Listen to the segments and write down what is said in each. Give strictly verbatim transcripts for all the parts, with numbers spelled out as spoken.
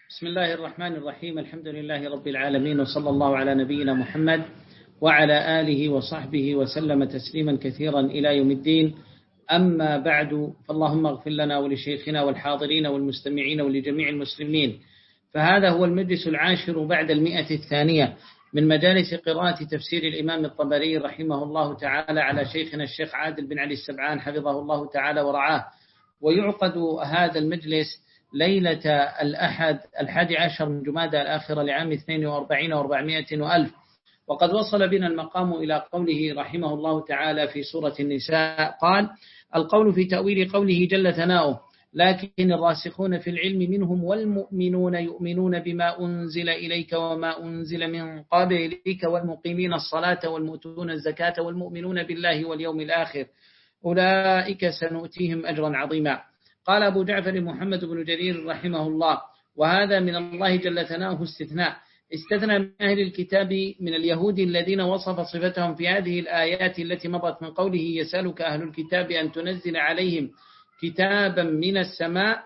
بسم الله الرحمن الرحيم. الحمد لله رب العالمين، وصلى الله على نبينا محمد وعلى آله وصحبه وسلم تسليما كثيرا إلى يوم الدين. أما بعد، فاللهم اغفر لنا ولشيخنا والحاضرين والمستمعين ولجميع المسلمين. فهذا هو المجلس العاشر بعد المئة الثانية من مجالس قراءة تفسير الإمام الطبري رحمه الله تعالى على شيخنا الشيخ عادل بن علي السبعان حفظه الله تعالى ورعاه. ويعقد هذا المجلس ليلة الأحد الحادي عشر من جمادى الآخرة لعام اثنين وأربعين وأربعمائة وألف. وقد وصل بنا المقام إلى قوله رحمه الله تعالى في سورة النساء قال: القول في تأويل قوله جل ثناؤه: لكن الراسخون في العلم منهم والمؤمنون يؤمنون بما أنزل إليك وما أنزل من قبلك والمقيمين الصلاة والمؤتون الزكاة والمؤمنون بالله واليوم الآخر أولئك سنؤتيهم أجرا عظيما. قال أبو جعفر محمد بن جرير رحمه الله: وهذا من الله جل ثناؤه استثناء، استثنى من أهل الكتاب من اليهود الذين وصف صفتهم في هذه الآيات التي مضت من قوله: يسألك أهل الكتاب أن تنزل عليهم كتابا من السماء.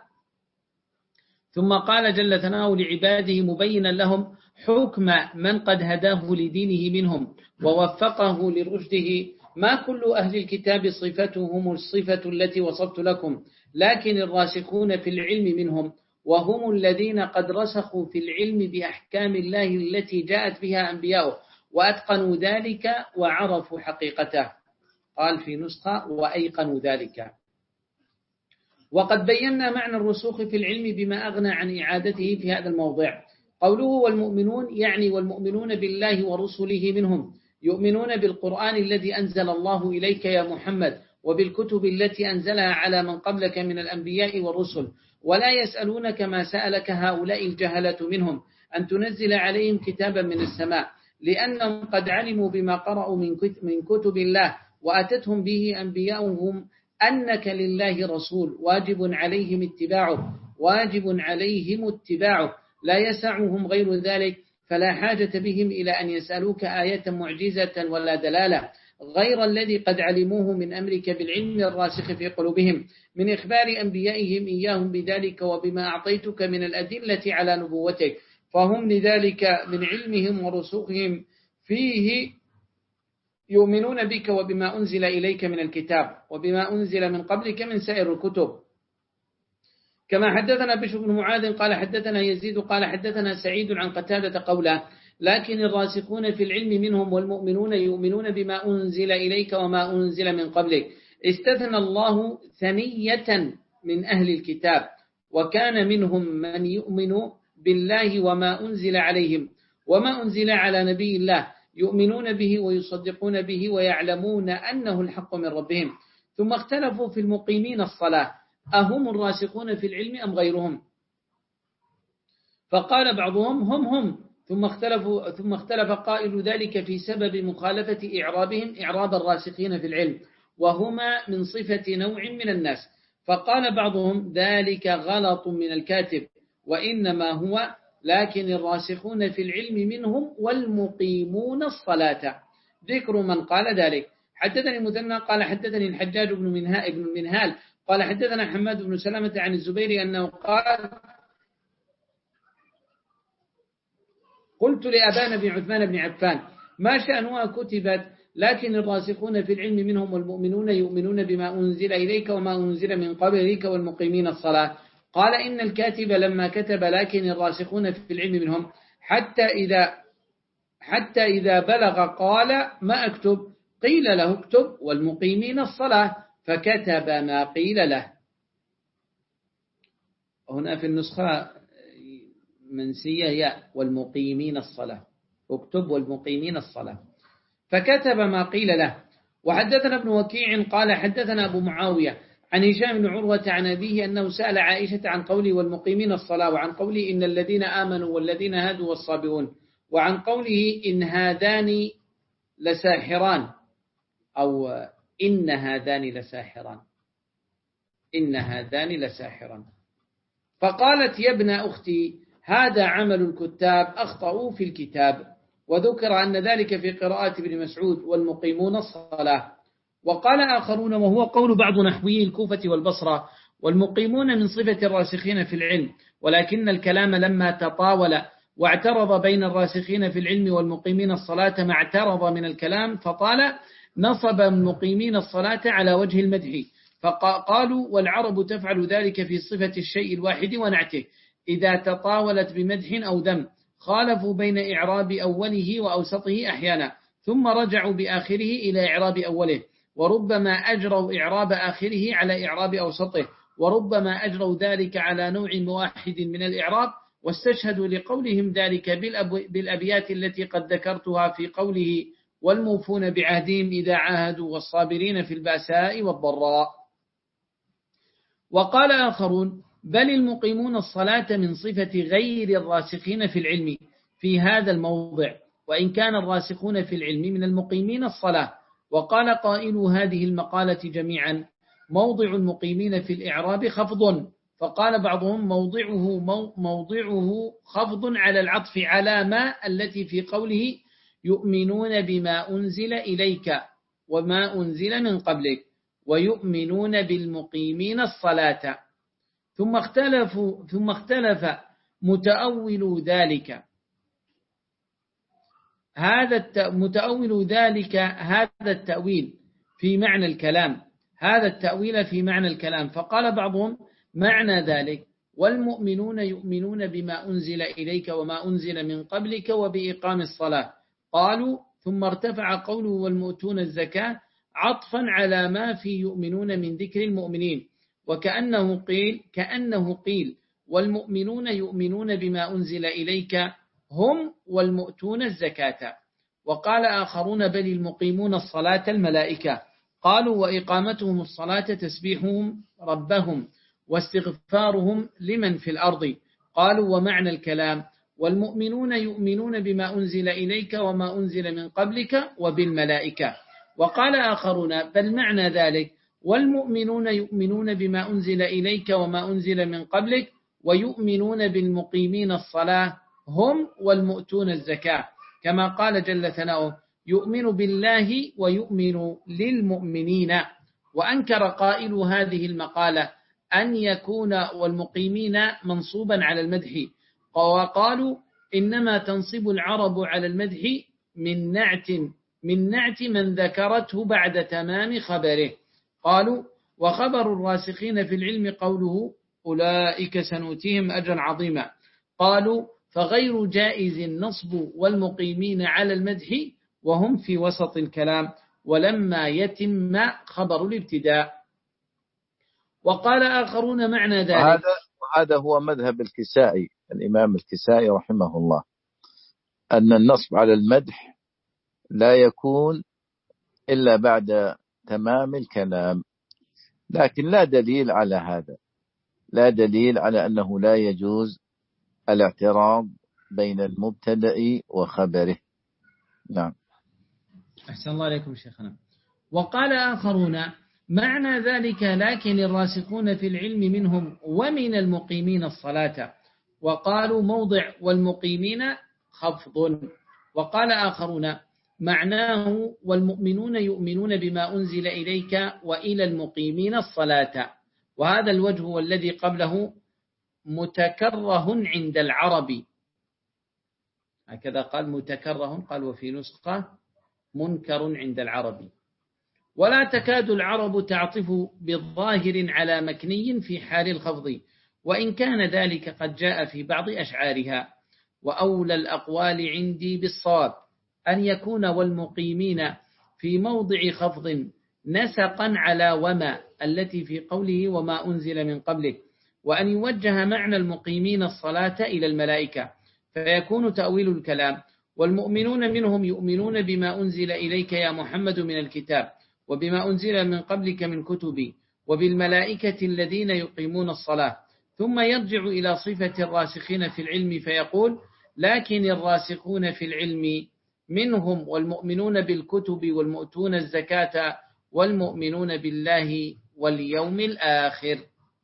ثم قال جل ثناؤه لعباده مبينا لهم حكم من قد هداه لدينه منهم ووفقه لرشده: ما كل أهل الكتاب صفتهم الصفة التي وصفت لكم، لكن الراسخون في العلم منهم، وهم الذين قد رسخوا في العلم بأحكام الله التي جاءت بها أنبياؤه وأتقنوا ذلك وعرفوا حقيقته. قال في نسخة: وأيقنوا ذلك. وقد بينا معنى الرسوخ في العلم بما أغنى عن إعادته في هذا الموضع. قوله والمؤمنون يعني والمؤمنون بالله ورسله منهم، يؤمنون بالقرآن الذي أنزل الله إليك يا محمد وبالكتب التي أنزلها على من قبلك من الأنبياء والرسل، ولا يسألونك ما سألك هؤلاء الجهلة منهم أن تنزل عليهم كتابا من السماء، لأنهم قد علموا بما قرأوا من كتب الله وأتتهم به أنبياؤهم أنك لله رسول واجب عليهم اتباعه واجب عليهم اتباعه لا يسعهم غير ذلك، فلا حاجة بهم إلى أن يسألوك آية معجزة ولا دلالة غير الذي قد علموه من أمرك بالعلم الراسخ في قلوبهم من إخبار أنبيائهم إياهم بذلك وبما أعطيتك من الأدلة على نبوتك، فهم لذلك من علمهم ورسوخهم فيه يؤمنون بك وبما أنزل إليك من الكتاب وبما أنزل من قبلك من سائر الكتب. كما حدثنا بشر بن معاذ قال حدثنا يزيد قال حدثنا سعيد عن قتادة قوله: لكن الراسخون في العلم منهم والمؤمنون يؤمنون بما أنزل إليك وما أنزل من قبلك. استثنى الله ثنية من أهل الكتاب، وكان منهم من يؤمن بالله وما أنزل عليهم وما أنزل على نبي الله، يؤمنون به ويصدقون به ويعلمون أنه الحق من ربهم. ثم اختلفوا في المقيمين الصلاة، أهم الراسخون في العلم أم غيرهم؟ فقال بعضهم هم هم ثم اختلفوا ثم اختلف قائل ذلك في سبب مخالفة إعرابهم إعراب الراسخين في العلم، وهما من صفة نوع من الناس. فقال بعضهم ذلك غلط من الكاتب، وإنما هو لكن الراسخون في العلم منهم والمقيمون الصلاة. ذكر من قال ذلك: حدثني مثنى قال حدثني الحجاج بن منهال قال حدثنا حماد بن سلمة عن الزبير أنه قال: قلت لأبان بن عثمان بن عفان: ما شأنها كتبت لكن الراسخون في العلم منهم والمؤمنون يؤمنون بما أنزل إليك وما أنزل من قبلك والمقيمين الصلاة؟ قال: إن الكاتب لما كتب لكن الراسخون في العلم منهم حتى إذا حتى إذا بلغ قال: ما أكتب؟ قيل له: اكتب والمقيمين الصلاة، فكتب ما قيل له. هنا في النسخة منسية ياء والمقيمين الصلاة، اكتب والمقيمين الصلاة، فكتب ما قيل له. وحدثنا ابن وكيع قال حدثنا أبو معاوية عن هشام بن عروة عن أبيه أنه سأل عائشة عن قوله والمقيمين الصلاة، وعن قوله إن الذين آمنوا والذين هادوا والصابئون، وعن قوله إن هذان لساحران أو إن هذان لساحران إن هذان لساحران. فقالت: يا ابن أختي هذا عمل الكتاب أخطأوا في الكتاب. وذكر أن ذلك في قراءة ابن مسعود والمقيمون الصلاة. وقال آخرون وهو قول بعض نحوي الكوفة والبصرة: والمقيمون من صفة الراسخين في العلم، ولكن الكلام لما تطاول واعترض بين الراسخين في العلم والمقيمين الصلاة ما اعترض من الكلام فطال، نصب المقيمين الصلاة على وجه المدح، فقالوا والعرب تفعل ذلك في صفة الشيء الواحد ونعته إذا تطاولت بمدح أو ذم، خالفوا بين إعراب أوله وأوسطه أحيانا ثم رجعوا بآخره إلى إعراب أوله، وربما أجروا إعراب آخره على إعراب أوسطه، وربما أجروا ذلك على نوع واحد من الإعراب، واستشهدوا لقولهم ذلك بالأبيات التي قد ذكرتها في قوله والموفون بعهدهم إذا عاهدوا والصابرين في البأساء والضراء. وقال آخرون بل المقيمون الصلاة من صفة غير الراسخين في العلم في هذا الموضع، وإن كان الراسخون في العلم من المقيمين الصلاة. وقال قائل هذه المقالة جميعا موضع المقيمين في الإعراب خفض، فقال بعضهم موضعه موضعه خفض على العطف على ما التي في قوله يؤمنون بما أنزل إليك وما أنزل من قبلك ويؤمنون بالمقيمين الصلاة، ثم اختلفوا ثم اختلف متأول ذلك هذا متأول ذلك هذا التأويل في معنى الكلام هذا التأويل في معنى الكلام فقال بعضهم معنى ذلك والمؤمنون يؤمنون بما أنزل إليك وما أنزل من قبلك وبإقام الصلاة. قالوا ثم ارتفع قوله والمؤتون الزكاة عطفا على ما في يؤمنون من ذكر المؤمنين، وكأنه قيل كأنه قيل والمؤمنون يؤمنون بما أنزل إليك هم والمؤتون الزكاة. وقال آخرون بل المقيمون الصلاة الملائكة، قالوا وإقامتهم الصلاة تسبيحهم ربهم واستغفارهم لمن في الأرض. قالوا ومعنى الكلام والمؤمنون يؤمنون بما أنزل إليك وما أنزل من قبلك وبالملائكة. وقال آخرون بل معنى ذلك والمؤمنون يؤمنون بما أنزل إليك وما أنزل من قبلك ويؤمنون بالمقيمين الصلاة هم والمؤتون الزكاة، كما قال جل ثناؤه يؤمن بالله ويؤمن للمؤمنين. وأنكر قائل هذه المقالة أن يكون والمقيمين منصوبا على المدح، وقالوا إنما تنصب العرب على المدح من نعت من نعت من ذكرته بعد تمام خبره. قالوا وخبر الراسخين في العلم قوله أولئك سنؤتيهم أجرا عظيما. قالوا فغير جائز النصب والمقيمين على المدح وهم في وسط الكلام ولما يتم خبر الابتداء. وقال آخرون معنى ذلك وهذا, وهذا هو مذهب الكسائي الإمام الكسائي رحمه الله، أن النصب على المدح لا يكون إلا بعد تمام الكلام، لكن لا دليل على هذا، لا دليل على أنه لا يجوز الاعتراض بين المبتدأ وخبره. نعم. أحسن الله عليكم شيخنا. وقال آخرون معنى ذلك لكن الراسخون في العلم منهم ومن المقيمين الصلاة، وقالوا موضع والمقيمين خفض. وقال آخرون معناه والمؤمنون يؤمنون بما أنزل إليك وإلى المقيمين الصلاة، وهذا الوجه هو الذي قبله متكره عند العرب، هكذا قال متكره، قال وفي نسخة منكر عند العرب. ولا تكاد العرب تعطف بالظاهر على مكني في حال الخفض، وإن كان ذلك قد جاء في بعض أشعارها. وأولى الأقوال عندي بالصواب أن يكون والمقيمين في موضع خفض نسقا على وما التي في قوله وما أنزل من قبلك، وأن يوجه معنى المقيمين الصلاة إلى الملائكة، فيكون تأويل الكلام والمؤمنون منهم يؤمنون بما أنزل إليك يا محمد من الكتاب وبما أنزل من قبلك من كتبي وبالملائكة الذين يقيمون الصلاة، ثم يرجع إلى صفة الراسخين في العلم فيقول لكن الراسخون في العلم منهم والمؤمنون بالكتب والمؤتون الزكاة والمؤمنون بالله واليوم الآخر.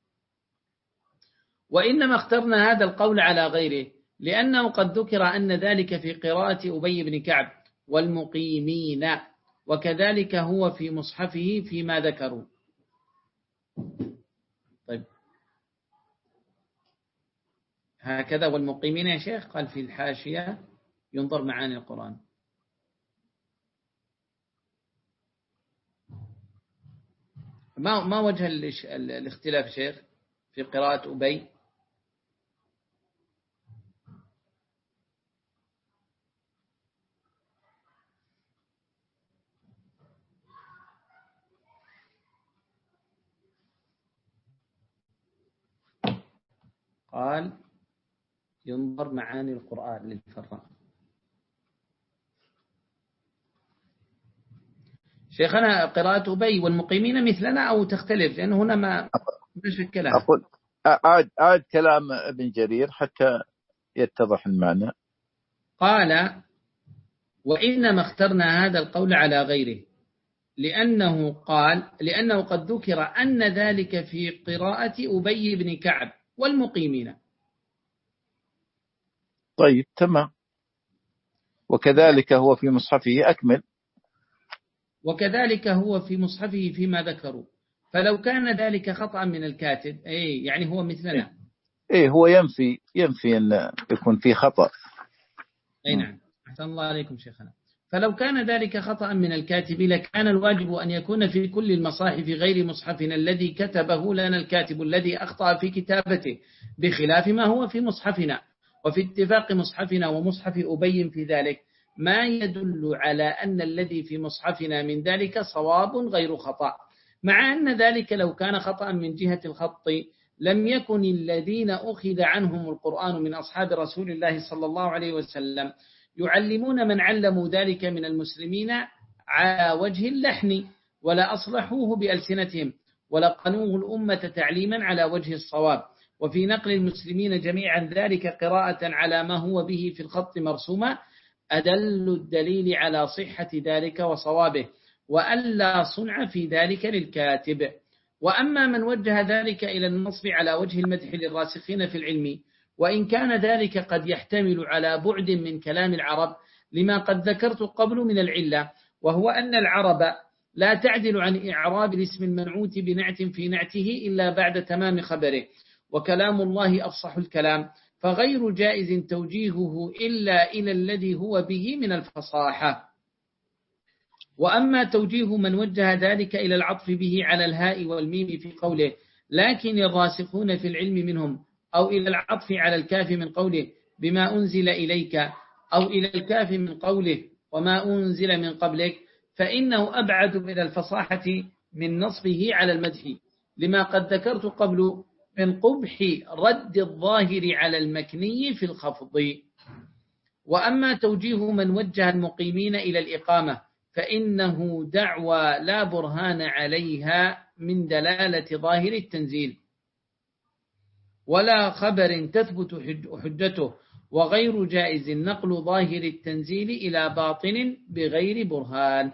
وإنما اخترنا هذا القول على غيره لأنه قد ذكر أن ذلك في قراءة أبي بن كعب والمقيمين، وكذلك هو في مصحفه فيما ذكروا. طيب هكذا والمقيمين يا شيخ قال في الحاشية ينظر معاني القرآن. ما ما وجه الاختلاف شيخ في قراءة أبي؟ قال ينظر معاني القرآن للفراء. شيخنا قراءة أبي والمقيمين مثلنا أو تختلف؟ لأن هنا ما مشكلها. أقول أعد, أعد كلام ابن جرير حتى يتضح المعنى. قال وإنما اخترنا هذا القول على غيره لأنه قال لأنه قد ذكر أن ذلك في قراءة أبي بن كعب والمقيمين. طيب تمام. وكذلك هو في مصحفه أكمل. وكذلك هو في مصحفه فيما ذكروا. فلو كان ذلك خطأ من الكاتب أي يعني هو مثلنا. إيه هو ينفي ينفي أن يكون في خطأ. أي نعم. أحسن الله عليكم شيخنا. فلو كان ذلك خطأ من الكاتب لكان الواجب أن يكون في كل المصاحف غير مصحفنا الذي كتبه لنا الكاتب الذي أخطأ في كتابته بخلاف ما هو في مصحفنا. وفي اتفاق مصحفنا ومصحف أبي في ذلك ما يدل على أن الذي في مصحفنا من ذلك صواب غير خطأ، مع أن ذلك لو كان خطأ من جهة الخط لم يكن الذين أخذ عنهم القرآن من أصحاب رسول الله صلى الله عليه وسلم يعلمون من علموا ذلك من المسلمين على وجه اللحن ولا أصلحوه بألسنتهم ولقنوه الأمة تعليما على وجه الصواب. وفي نقل المسلمين جميعا ذلك قراءة على ما هو به في الخط مرسوما أدل الدليل على صحة ذلك وصوابه وألا صنع في ذلك للكاتب. وأما من وجه ذلك إلى النصب على وجه المدح للراسخين في العلم وإن كان ذلك قد يحتمل على بعد من كلام العرب لما قد ذكرت قبل من العلة، وهو أن العرب لا تعدل عن إعراب الاسم المنعوت بنعت في نعته إلا بعد تمام خبره، وكلام الله أفصح الكلام فغير جائز توجيهه إلا إلى الذي هو به من الفصاحة. وأما توجيه من وجه ذلك إلى العطف به على الهاء والميم في قوله لكن الراسخون في العلم منهم أو إلى العطف على الكاف من قوله بما أنزل إليك أو إلى الكاف من قوله وما أنزل من قبلك فإنه أبعد من الفصاحة من نصبه على المدح لما قد ذكرت قبل من قبح رد الظاهر على المكني في الخفض. وأما توجيه من وجه المقيمين إلى الإقامة فإنه دعوى لا برهان عليها من دلالة ظاهر التنزيل ولا خبر تثبت حجته وغير جائز نقل ظاهر التنزيل إلى باطن بغير برهان.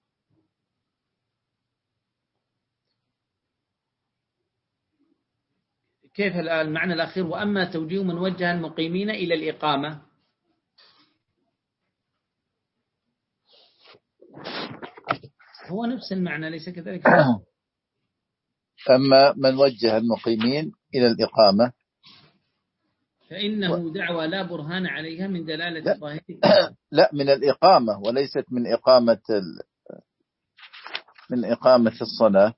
كيف المعنى الأخير وأما توجيه من وجه المقيمين إلى الإقامة؟ هو نفس المعنى ليس كذلك؟ أما من وجه المقيمين إلى الإقامة فإنه دعوى لا برهان عليها من دلالة لا, ظاهر لا من الإقامة وليست من إقامة ال... من إقامة الصلاة،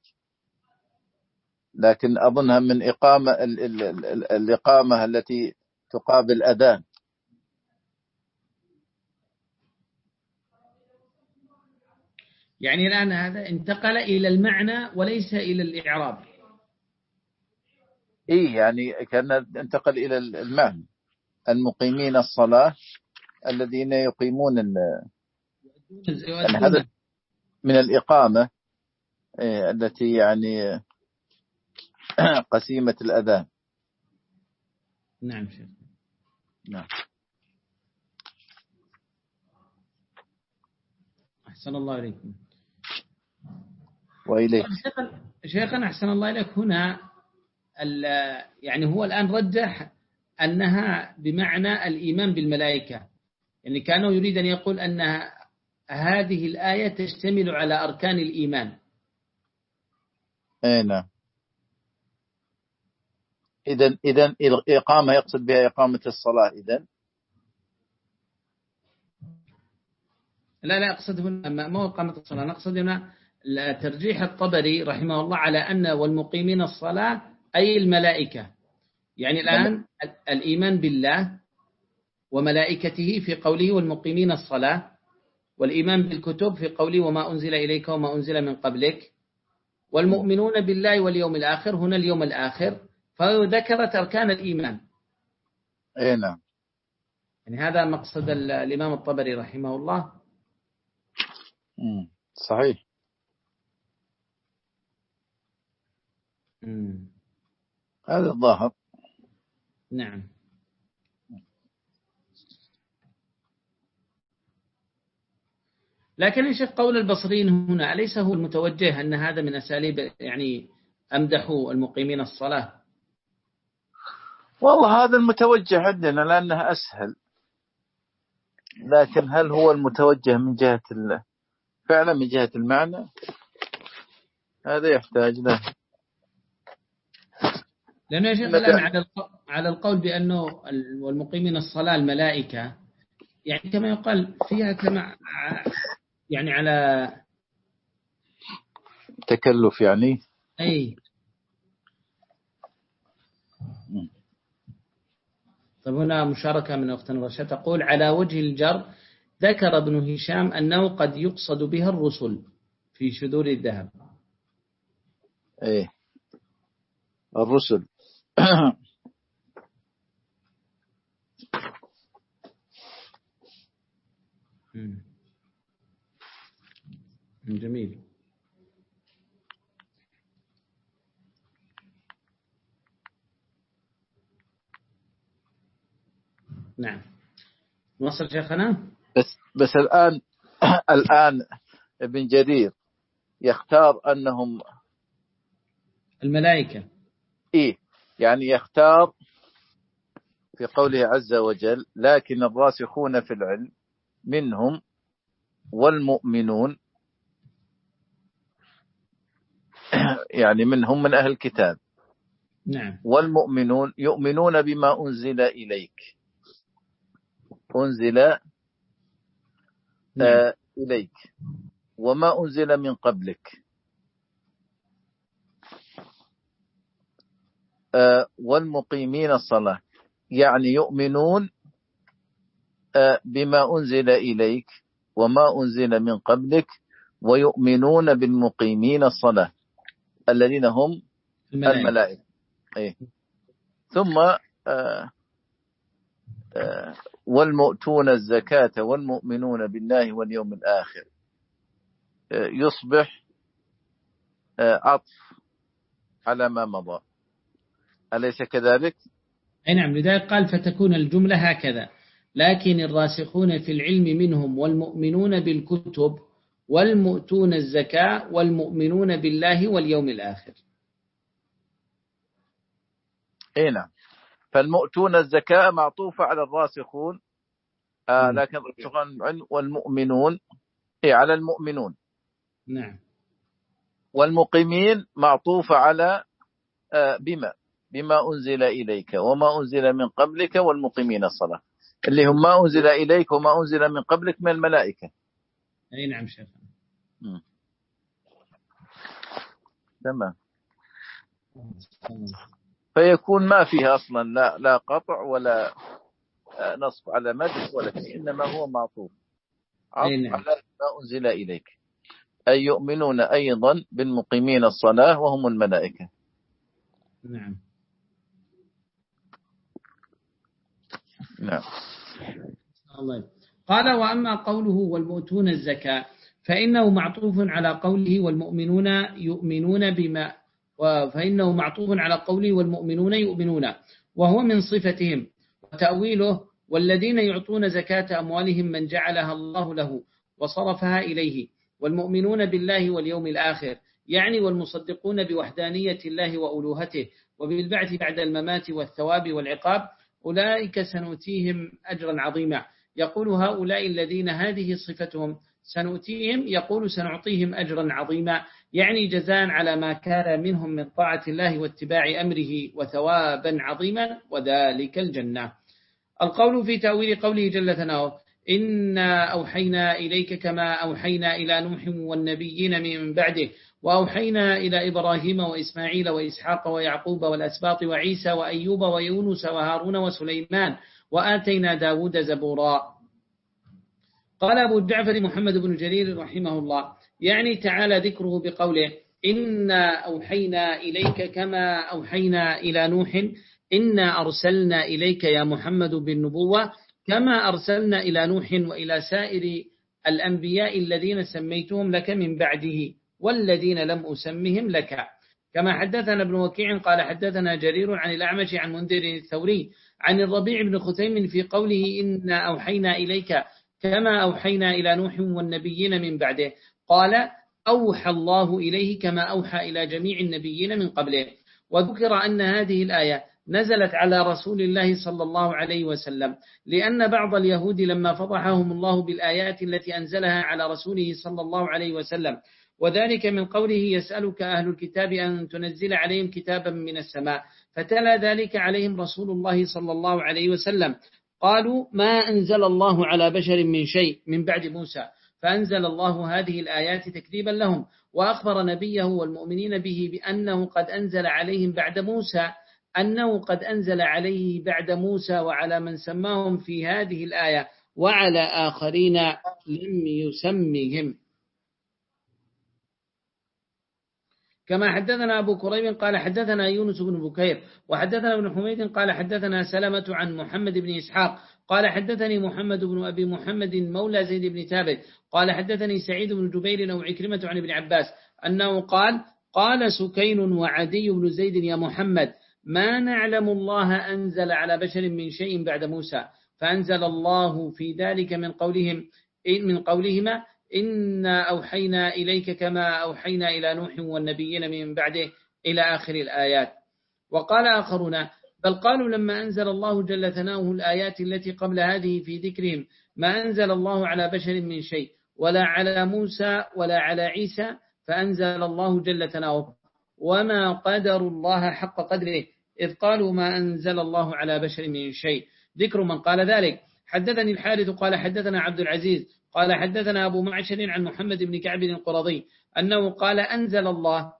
لكن أظنها من إقامة ال... ال... ال... الإقامة التي تقابل أذان. يعني الآن هذا انتقل إلى المعنى وليس إلى الإعراب. إيه يعني كان انتقل إلى المعنى المقيمين الصلاة الذين يقيمون ال... هذا من الإقامة إيه التي يعني قسيمة الأذان. نعم شيخ. نعم. أحسن الله عليكم. وإليك. شيخنا أحسن الله إليك هنا يعني هو الآن رجح أنها بمعنى الإيمان بالملائكة، يعني كانوا يريد أن يقول أن هذه الآية تشتمل على أركان الإيمان. أي نعم. إذن إذن الإقامة يقصد بها إقامة الصلاة إذن؟ لا لا أقصد هنا ما هو إقامة الصلاة، نقصد هنا ترجيح الطبري رحمه الله على أن والمقيمين الصلاة أي الملائكة. يعني الآن الإيمان بالله وملائكته في قوله والمقيمين الصلاة، والإيمان بالكتب في قوله وما أنزل إليك وما أنزل من قبلك، والمؤمنون بالله واليوم الآخر، هنا اليوم الآخر، فذكرت أركان الإيمان. أي نعم. يعني هذا مقصد الإمام الطبري رحمه الله. صحيح. مم. هذا الظاهر. نعم. لكن يا شيخ قول البصريين هنا أليس هو المتوجه أن هذا من أساليب يعني أمدحوا المقيمين الصلاة؟ والله هذا المتوجه عندنا لأنه أسهل، لكن هل هو المتوجه من جهة الله فعلا من جهة المعنى؟ هذا يحتاج له. لأنه يا شيخ الآن على على القول بأنه والمقيمين الصلاة الملائكة، يعني كما يقال فيها كما يعني على تكلف يعني. أي. طب هنا مشاركة من أختنا رشا تقول على وجه الجر ذكر ابن هشام أنه قد يقصد بها الرسل في شذور الذهب. ايه الرسل. جميل. نعم نوصل شيخنا. بس بس الآن الآن ابن جرير يختار أنهم الملائكة. إيه يعني يختار في قوله عز وجل لكن الراسخون في العلم منهم والمؤمنون، يعني منهم من أهل الكتاب. نعم. والمؤمنون يؤمنون بما أنزل إليك أنزل نعم. آه إليك وما أنزل من قبلك آه والمقيمين الصلاة، يعني يؤمنون آه بما أنزل إليك وما أنزل من قبلك ويؤمنون بالمقيمين الصلاة الذين هم الملائكة, الملائكة. إيه. ثم آه آه والمؤتون الزكاة والمؤمنون بالله واليوم الآخر آه يصبح آه عطف على ما مضى، أليس كذلك؟ أي نعم. لذلك قال فتكون الجملة هكذا لكن الراسخون في العلم منهم والمؤمنون بالكتب والمؤتون الزكاة والمؤمنون بالله واليوم الآخر. أي نعم. فالمؤتون الزكاة معطوفة على الراسخون آه لكن والمؤمنون إيه على المؤمنون. نعم. والمقيمين معطوفة على آه بما بما أنزل إليك وما أنزل من قبلك والمقيمين الصلاة اللي هم ما أنزل إليك وما أنزل من قبلك من الملائكة. أي نعم شيخ. تمام. فيكون ما فيها أصلا لا لا قطع ولا نصب على مدح ولا شيء، إنما هو معطوف عطف نعم. على ما أنزل إليك، أي يؤمنون أيضا بالمقيمين الصلاة وهم الملائكة. نعم. نعم. الله. قال وأما قوله والمؤتون الزكاة فإنه معطوف على قوله والمؤمنون يؤمنون بما فإنه معطوف على قوله والمؤمنون يؤمنون وهو من صفتهم، وتأويله والذين يعطون زكاة أموالهم من جعلها الله له وصرفها إليه والمؤمنون بالله واليوم الآخر، يعني والمصدقون بوحدانية الله وألوهته وبالبعث بعد الممات والثواب والعقاب أولئك سنؤتيهم أجرا عظيما. يقول هؤلاء الذين هذه صفتهم سنؤتيهم يقول سنعطيهم أجرا عظيما، يعني جزاء على ما كان منهم من طاعة الله واتباع أمره وثوابا عظيما وذلك الجنة. القول في تأويل قوله جل ثناؤه إنا أوحينا إليك كما أوحينا إلى نوح والنبيين من بعده وأوحينا إلى إبراهيم وإسماعيل وإسحاق ويعقوب والأسباط وعيسى وأيوب ويونس وهارون وسليمان وآتينا داود زبورا. قال أبو جعفر محمد بن جرير رحمه الله يعني تعالى ذكره بقوله إنا أوحينا إليك كما أوحينا إلى نوح إنا أرسلنا إليك يا محمد بالنبوة كما أرسلنا إلى نوح وإلى سائر الأنبياء الذين سميتهم لك من بعده والذين لم أسمهم لك. كما حدثنا ابن وكيع قال حدثنا جرير عن الأعمش عن منذر الثوري عن الربيع بن خثيم في قوله إنا أوحينا إليك كما أوحينا إلى نوح والنبيين من بعده قال أوحى الله إليه كما أوحى إلى جميع النبيين من قبله. وذكر أن هذه الآية نزلت على رسول الله صلى الله عليه وسلم لأن بعض اليهود لما فضحهم الله بالآيات التي أنزلها على رسوله صلى الله عليه وسلم، وذلك من قوله يسألك أهل الكتاب أن تنزل عليهم كتابا من السماء، فتلا ذلك عليهم رسول الله صلى الله عليه وسلم قالوا ما أنزل الله على بشر من شيء من بعد موسى، فأنزل الله هذه الآيات تكذيبا لهم، وأخبر نبيه والمؤمنين به بأنه قد أنزل عليهم بعد موسى أنه قد أنزل عليه بعد موسى وعلى من سماهم في هذه الآية وعلى آخرين لم يسمهم. كما حدثنا أبو كريب قال حدثنا يونس بن بكير وحدثنا ابن حميد قال حدثنا سلمة عن محمد بن إسحاق قال حدثني محمد بن أبي محمد مولى زيد بن ثابت قال حدثني سعيد بن جبير أو عكرمة عن ابن عباس أنه قال قال سكين وعدي بن زيد يا محمد ما نعلم الله أنزل على بشر من شيء بعد موسى، فأنزل الله في ذلك من قولهم من قولهما إنا أوحينا إليك كما أوحينا إلى نوح والنبيين من بعده إلى آخر الآيات. وقال آخرون بل قالوا لما أنزل الله جل ثناؤه الآيات التي قبل هذه في ذكرهم ما أنزل الله على بشر من شيء ولا على موسى ولا على عيسى، فأنزل الله جل ثناؤه وما قدر الله حق قدره إذ قالوا ما أنزل الله على بشر من شيء. ذكر من قال ذلك حدثني الحارث قال حدثنا عبد العزيز قال حدثنا أبو معشر عن محمد بن كعب القرظي أنه قال أنزل الله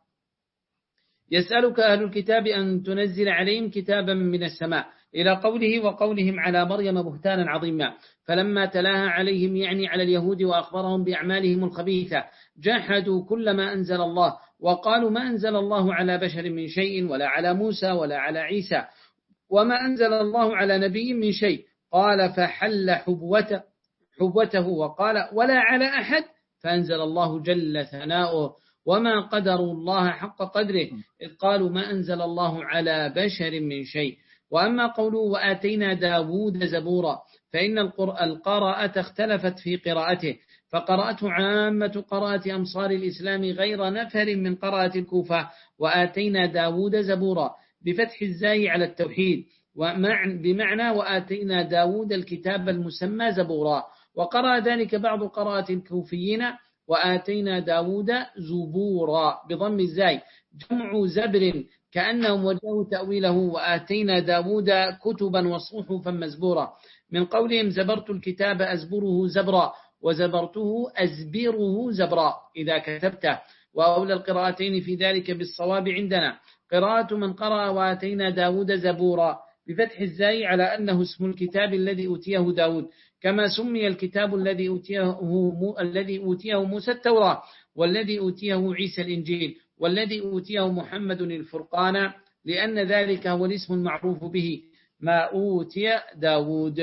يسألك أهل الكتاب أن تنزل عليهم كتابا من السماء إلى قوله وقولهم على مريم بهتانا عظيما، فلما تلاها عليهم يعني على اليهود وأخبرهم بأعمالهم الخبيثة جحدوا كل ما أنزل الله وقالوا ما أنزل الله على بشر من شيء ولا على موسى ولا على عيسى وما أنزل الله على نبي من شيء. قال فحل حبوته, حبوته وقال ولا على أحد، فأنزل الله جل ثناؤه وما قدروا الله حق قدره إذ قالوا ما أنزل الله على بشر من شيء. وأما قوله وآتينا داود زبورا فإن القراءة اختلفت في قراءته، فقرأته عامة قراءة أمصار الإسلام غير نفر من قراءة الكوفة وآتينا داود زبورا بفتح الزاي على التوحيد بمعنى وآتينا داود الكتاب المسمى زبورا. وقرأ ذلك بعض قراءة الكوفيين وآتينا داود زبورا بضم الزاي جمع زبر كأنهم وجهوا تأويله وآتينا داود كتبا وصحفا مزبورا من قولهم زبرت الكتاب أزبره زبرا وزبرته أزبره زبرا إذا كتبته. وأولى القراءتين في ذلك بالصواب عندنا قراءة من قرأ وآتينا داود زبورا بفتح الزاي على أنه اسم الكتاب الذي أوتيه داود كما سمي الكتاب الذي أوتيه, الذي أوتيه موسى التوراة والذي أوتيه عيسى الإنجيل والذي أوتيه محمد الفرقان، لأن ذلك هو الاسم المعروف به ما أوتي داود.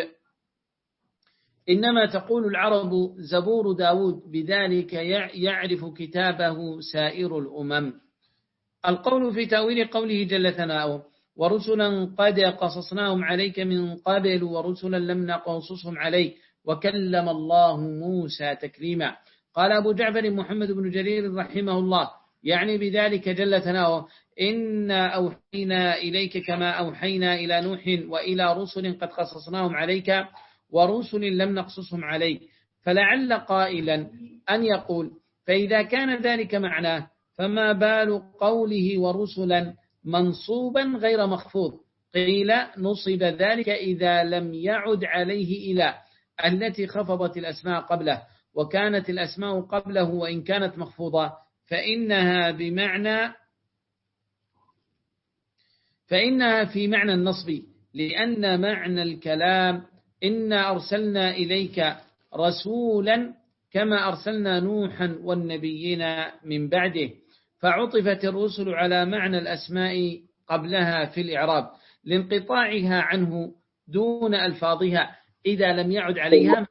إنما تقول العرب زبور داود بذلك يعرف كتابه سائر الأمم. القول في تأويل قوله جل ثناؤه ورسلا قد قصصناهم عليك من قبل ورسلا لم نقصصهم عليك وكلم الله موسى تكليما. قال أبو جعفر محمد بن جرير رحمه الله يعني بذلك جل ثناؤه إنا أوحينا إليك كما أوحينا إلى نوح وإلى رسل قد قصصناهم عليك ورسل لم نقصصهم عليك، فلعل قائلا أن يقول فإذا كان ذلك معناه فما بال قوله ورسلا منصوبا غير مخفوض؟ قيل نصب ذلك إذا لم يعد عليه إلى التي خفضت الأسماء قبله، وكانت الأسماء قبله وإن كانت مخفوضة فإنها بمعنى فإنها في معنى النصب، لأن معنى الكلام إنا أرسلنا إليك رسولا كما أرسلنا نوحا والنبيين من بعده، فعطفت الرسل على معنى الأسماء قبلها في الإعراب لانقطاعها عنه دون ألفاظها إذا لم يعد عليها،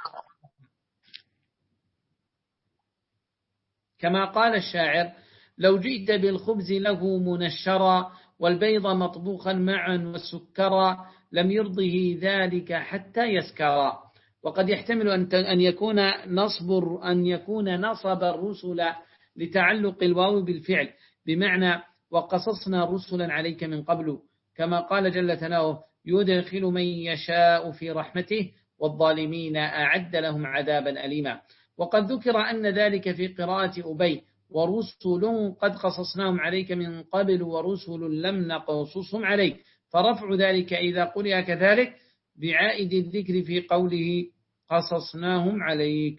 كما قال الشاعر لو جئت بالخبز له منشرا والبيض مطبوخا معا والسكرا لم يرضه ذلك حتى يسكرا. وقد يحتمل أن يكون نصب أن يكون نصب الرسل لتعلق الواو بالفعل بمعنى وقصصنا رسلا عليك من قبل، كما قال جل ثناؤه يدخل من يشاء في رحمته والظالمين أعد لهم عذابا أليما. وقد ذكر أن ذلك في قراءة أبي ورسل قد قصصناهم عليك من قبل ورسل لم نقصصهم عليك، فرفع ذلك إذا قرئ كذلك بعائد الذكر في قوله قصصناهم عليك.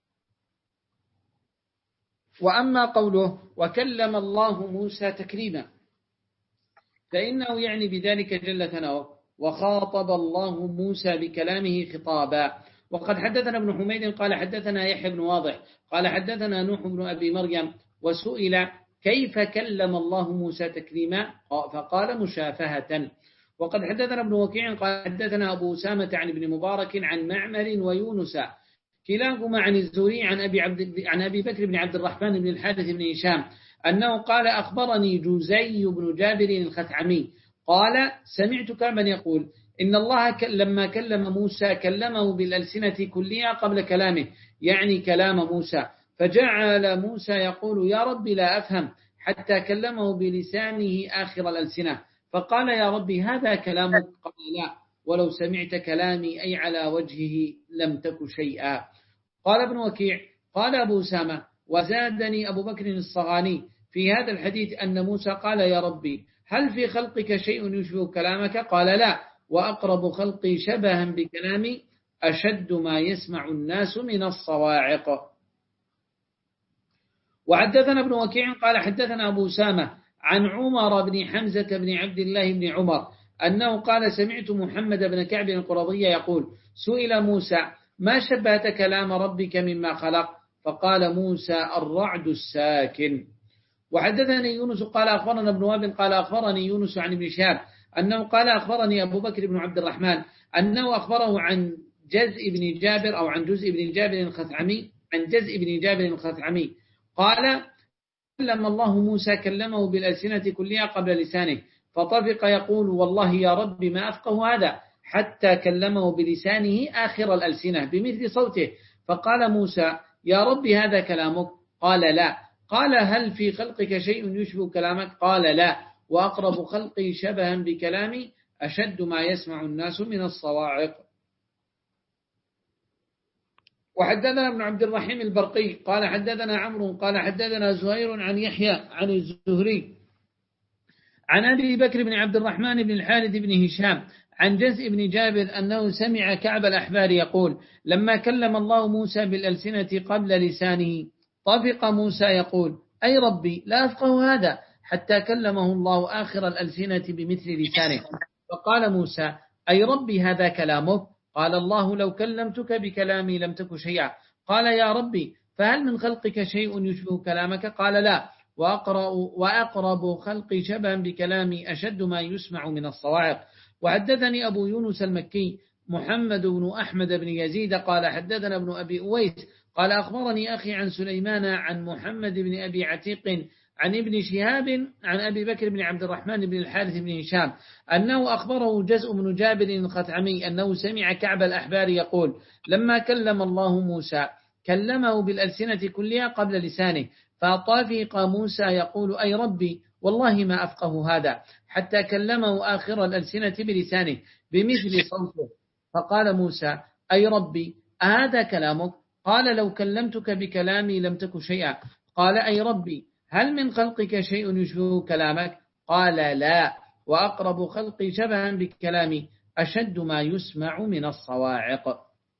وأما قوله وكلم الله موسى تكليما فإنه يعني بذلك جل ثناؤه وخاطب الله موسى بكلامه خطابا. وقد حدثنا ابن حميد قال حدثنا يحيى بن واضح قال حدثنا نوح بن أبي مريم وسئل كيف كلم الله موسى تكليما فقال مشافهة. وقد حدثنا ابن وكيع قال حدثنا أبو أسامة عن ابن مبارك عن معمر ويونس كلاهما عن الزهري عن أبي, عبد عن أبي بكر بن عبد الرحمن بن الحارث بن هشام أنه قال أخبرني جزي بن جابر الخثعمي قال سمعت كعبا يقول إن الله لما كلم موسى كلمه بالألسنة كلها قبل كلامه، يعني كلام موسى، فجعل موسى يقول يا رب لا أفهم حتى كلمه بلسانه آخر الألسنة، فقال يا رب هذا كلامك؟ قال لا ولو سمعت كلامي أي على وجهه لم تك شيئا. قال ابن وكيع قال أبو أسامة وزادني أبو بكر الصغاني في هذا الحديث أن موسى قال يا ربي هل في خلقك شيء يشبه كلامك؟ قال لا وأقرب خلقي شبها بكلامي أشد ما يسمع الناس من الصواعق. وحدثنا ابن وكيع قال حدثنا أبو أسامة عن عمر بن حمزة بن عبد الله بن عمر أنه قال سمعت محمد بن كعب القرظي يقول سئل موسى ما شبهت كلام ربك مما خلق؟ فقال موسى الرعد الساكن. وحدثني يونس قال أخبرنا ابن وهب قال أخبرني يونس عن ابن شهاب أنه قال أخبرني أبو بكر بن عبد الرحمن أنه أخبره عن جزء بن جابر أو عن جزء بن جابر الخثعمي عن جزء بن جابر الخثعمي قال كلم الله موسى كلمه بالألسنة كلها قبل لسانه، فطفق يقول والله يا رب ما أفقه هذا حتى كلمه بلسانه آخر الألسنة بمثل صوته، فقال موسى يا رب هذا كلامك؟ قال لا. قال هل في خلقك شيء يشبه كلامك؟ قال لا وأقرب خلقي شبها بكلامي أشد ما يسمع الناس من الصواعق. وحدثنا ابن عبد الرحيم البرقي قال حدثنا عمرو قال حدثنا زهير عن يحيى عن الزهري عن أبي بكر بن عبد الرحمن بن الحارث بن هشام عن جزء بن جابر أنه سمع كعب الأحبار يقول لما كلم الله موسى بالألسنة قبل لسانه طفق موسى يقول أي ربي لا أفقه هذا حتى كلمه الله آخر الألسنة بمثل لسانه، فقال موسى أي ربي هذا كلامك؟ قال الله لو كلمتك بكلامي لم تك شيئا. قال يا ربي فهل من خلقك شيء يشبه كلامك؟ قال لا وأقرب خلقي شبها بكلامي أشد ما يسمع من الصواعق. وحدثني أبو يونس المكي محمد بن أحمد بن يزيد قال حدثنا ابن أبي أويس قال أخبرني أخي عن سليمان عن محمد بن أبي عتيق عن ابن شهاب عن أبي بكر بن عبد الرحمن بن الحارث بن هشام أنه أخبره جزء بن جابر الخثعمي أنه سمع كعب الأحبار يقول لما كلم الله موسى كلمه بالألسنة كلها قبل لسانه، فطفق موسى يقول أي ربي والله ما أفقه هذا حتى كلمه آخر الألسنة بلسانه بمثل صوته، فقال موسى أي ربي أهذا كلامك؟ قال لو كلمتك بكلامي لم تك شيئا. قال أي ربي هل من خلقك شيء يشبه كلامك؟ قال لا، وأقرب خلقي شبها بكلامي أشد ما يسمع من الصواعق.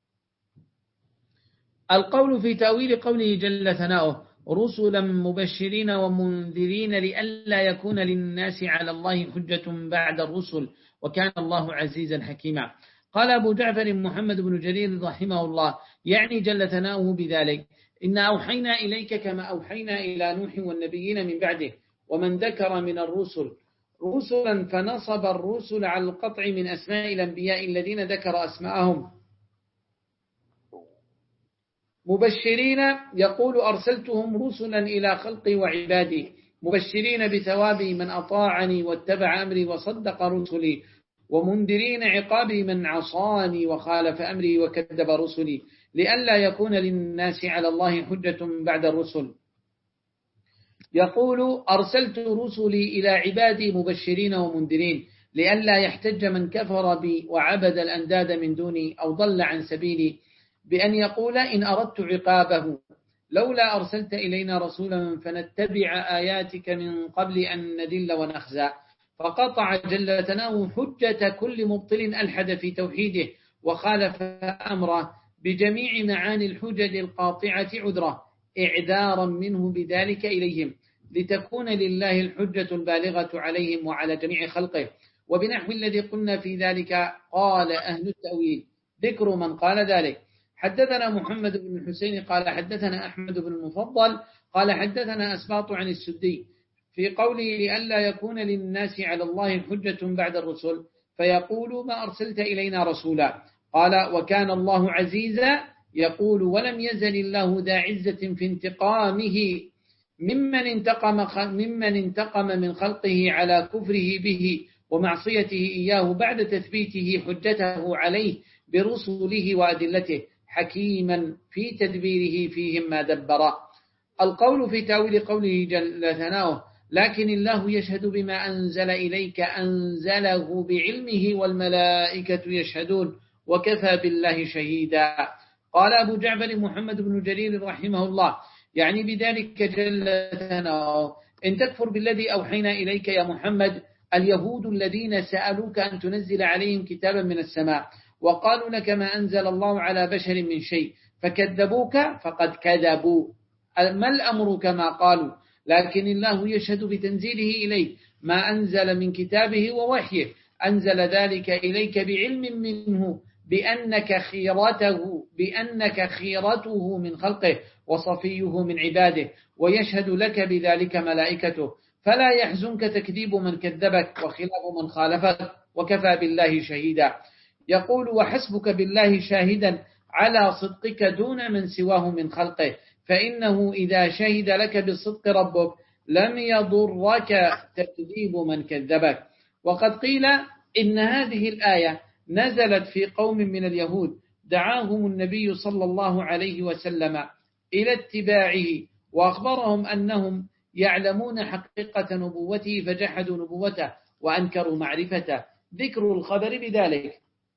القول في تأويل قوله جل ثناؤه رسلا مبشرين ومنذرين لئلا يكون للناس على الله حجة بعد الرسل وكان الله عزيزا حكيما. قال أبو جعفر محمد بن جرير رحمه الله يعني جل ثناؤه بذلك إن أوحينا إليك كما أوحينا إلى نوح والنبيين من بعده ومن ذكر من الرسل رسلا فنصب الرسل على القطع من أسماء الأنبياء الذين ذكر أسماءهم. مبشرين يقول أرسلتهم رسلا إلى خلقي وعبادي مبشرين بثوابي من أطاعني واتبع أمري وصدق رسلي ومنذرين عقابي من عصاني وخالف أمري وكذب رسلي لئلا يكون للناس على الله حجة بعد الرسل. يقول أرسلت رسلي إلى عبادي مبشرين ومنذرين لئلا يحتج من كفر بي وعبد الأنداد من دوني أو ضل عن سبيلي بأن يقول إن أردت عقابه لولا أرسلت إلينا رسولا فنتبع آياتك من قبل أن ندل ونخزى. فقطع جل ثناؤه حجة كل مبطل ألحد في توحيده وخالف أمره بجميع معاني الحجج القاطعة عذره إعذارا منه بذلك إليهم لتكون لله الحجة البالغة عليهم وعلى جميع خلقه. وبنحو الذي قلنا في ذلك قال أهل التأويل ذكر من قال ذلك. حدثنا محمد بن الحسين قال حدثنا أحمد بن المفضل قال حدثنا أسباط عن السدي في قوله لئلا يكون للناس على الله حجة بعد الرسل فيقول ما أرسلت إلينا رسولا. قال وكان الله عزيزا يقول ولم يزل الله ذا عزة في انتقامه ممن انتقم, ممن انتقم من خلقه على كفره به ومعصيته إياه بعد تثبيته حجته عليه برسله وأدلته حكيما في تدبيره فيهم ما دبر. القول في تأويل قوله جل ثناؤه لكن الله يشهد بما أنزل إليك أنزله بعلمه والملائكة يشهدون وكفى بالله شهيدا. قال أبو جعفر محمد بن جرير رحمه الله يعني بذلك جل ثناؤه إن تكفر بالذي أوحينا إليك يا محمد اليهود الذين سألوك أن تنزل عليهم كتابا من السماء وقالوا لك ما أنزل الله على بشر من شيء فكذبوك فقد كذبوا ما الأمر كما قالوا لكن الله يشهد بتنزيله إليك ما أنزل من كتابه ووحيه أنزل ذلك إليك بعلم منه بأنك خيرته بأنك خيرته من خلقه وصفيه من عباده ويشهد لك بذلك ملائكته فلا يحزنك تكذيب من كذبك وخلاف من خالفك وكفى بالله شهيدا. يقول وحسبك بالله شاهدا على صدقك دون من سواه من خلقه فإنه إذا شهد لك بالصدق ربك لم يضرك تكذيب من كذبك. وقد قيل إن هذه الآية نزلت في قوم من اليهود دعاهم النبي صلى الله عليه وسلم إلى اتباعه وأخبرهم أنهم يعلمون حقيقة نبوته فجحدوا نبوته وأنكروا معرفته ذكر الخبر بذلك.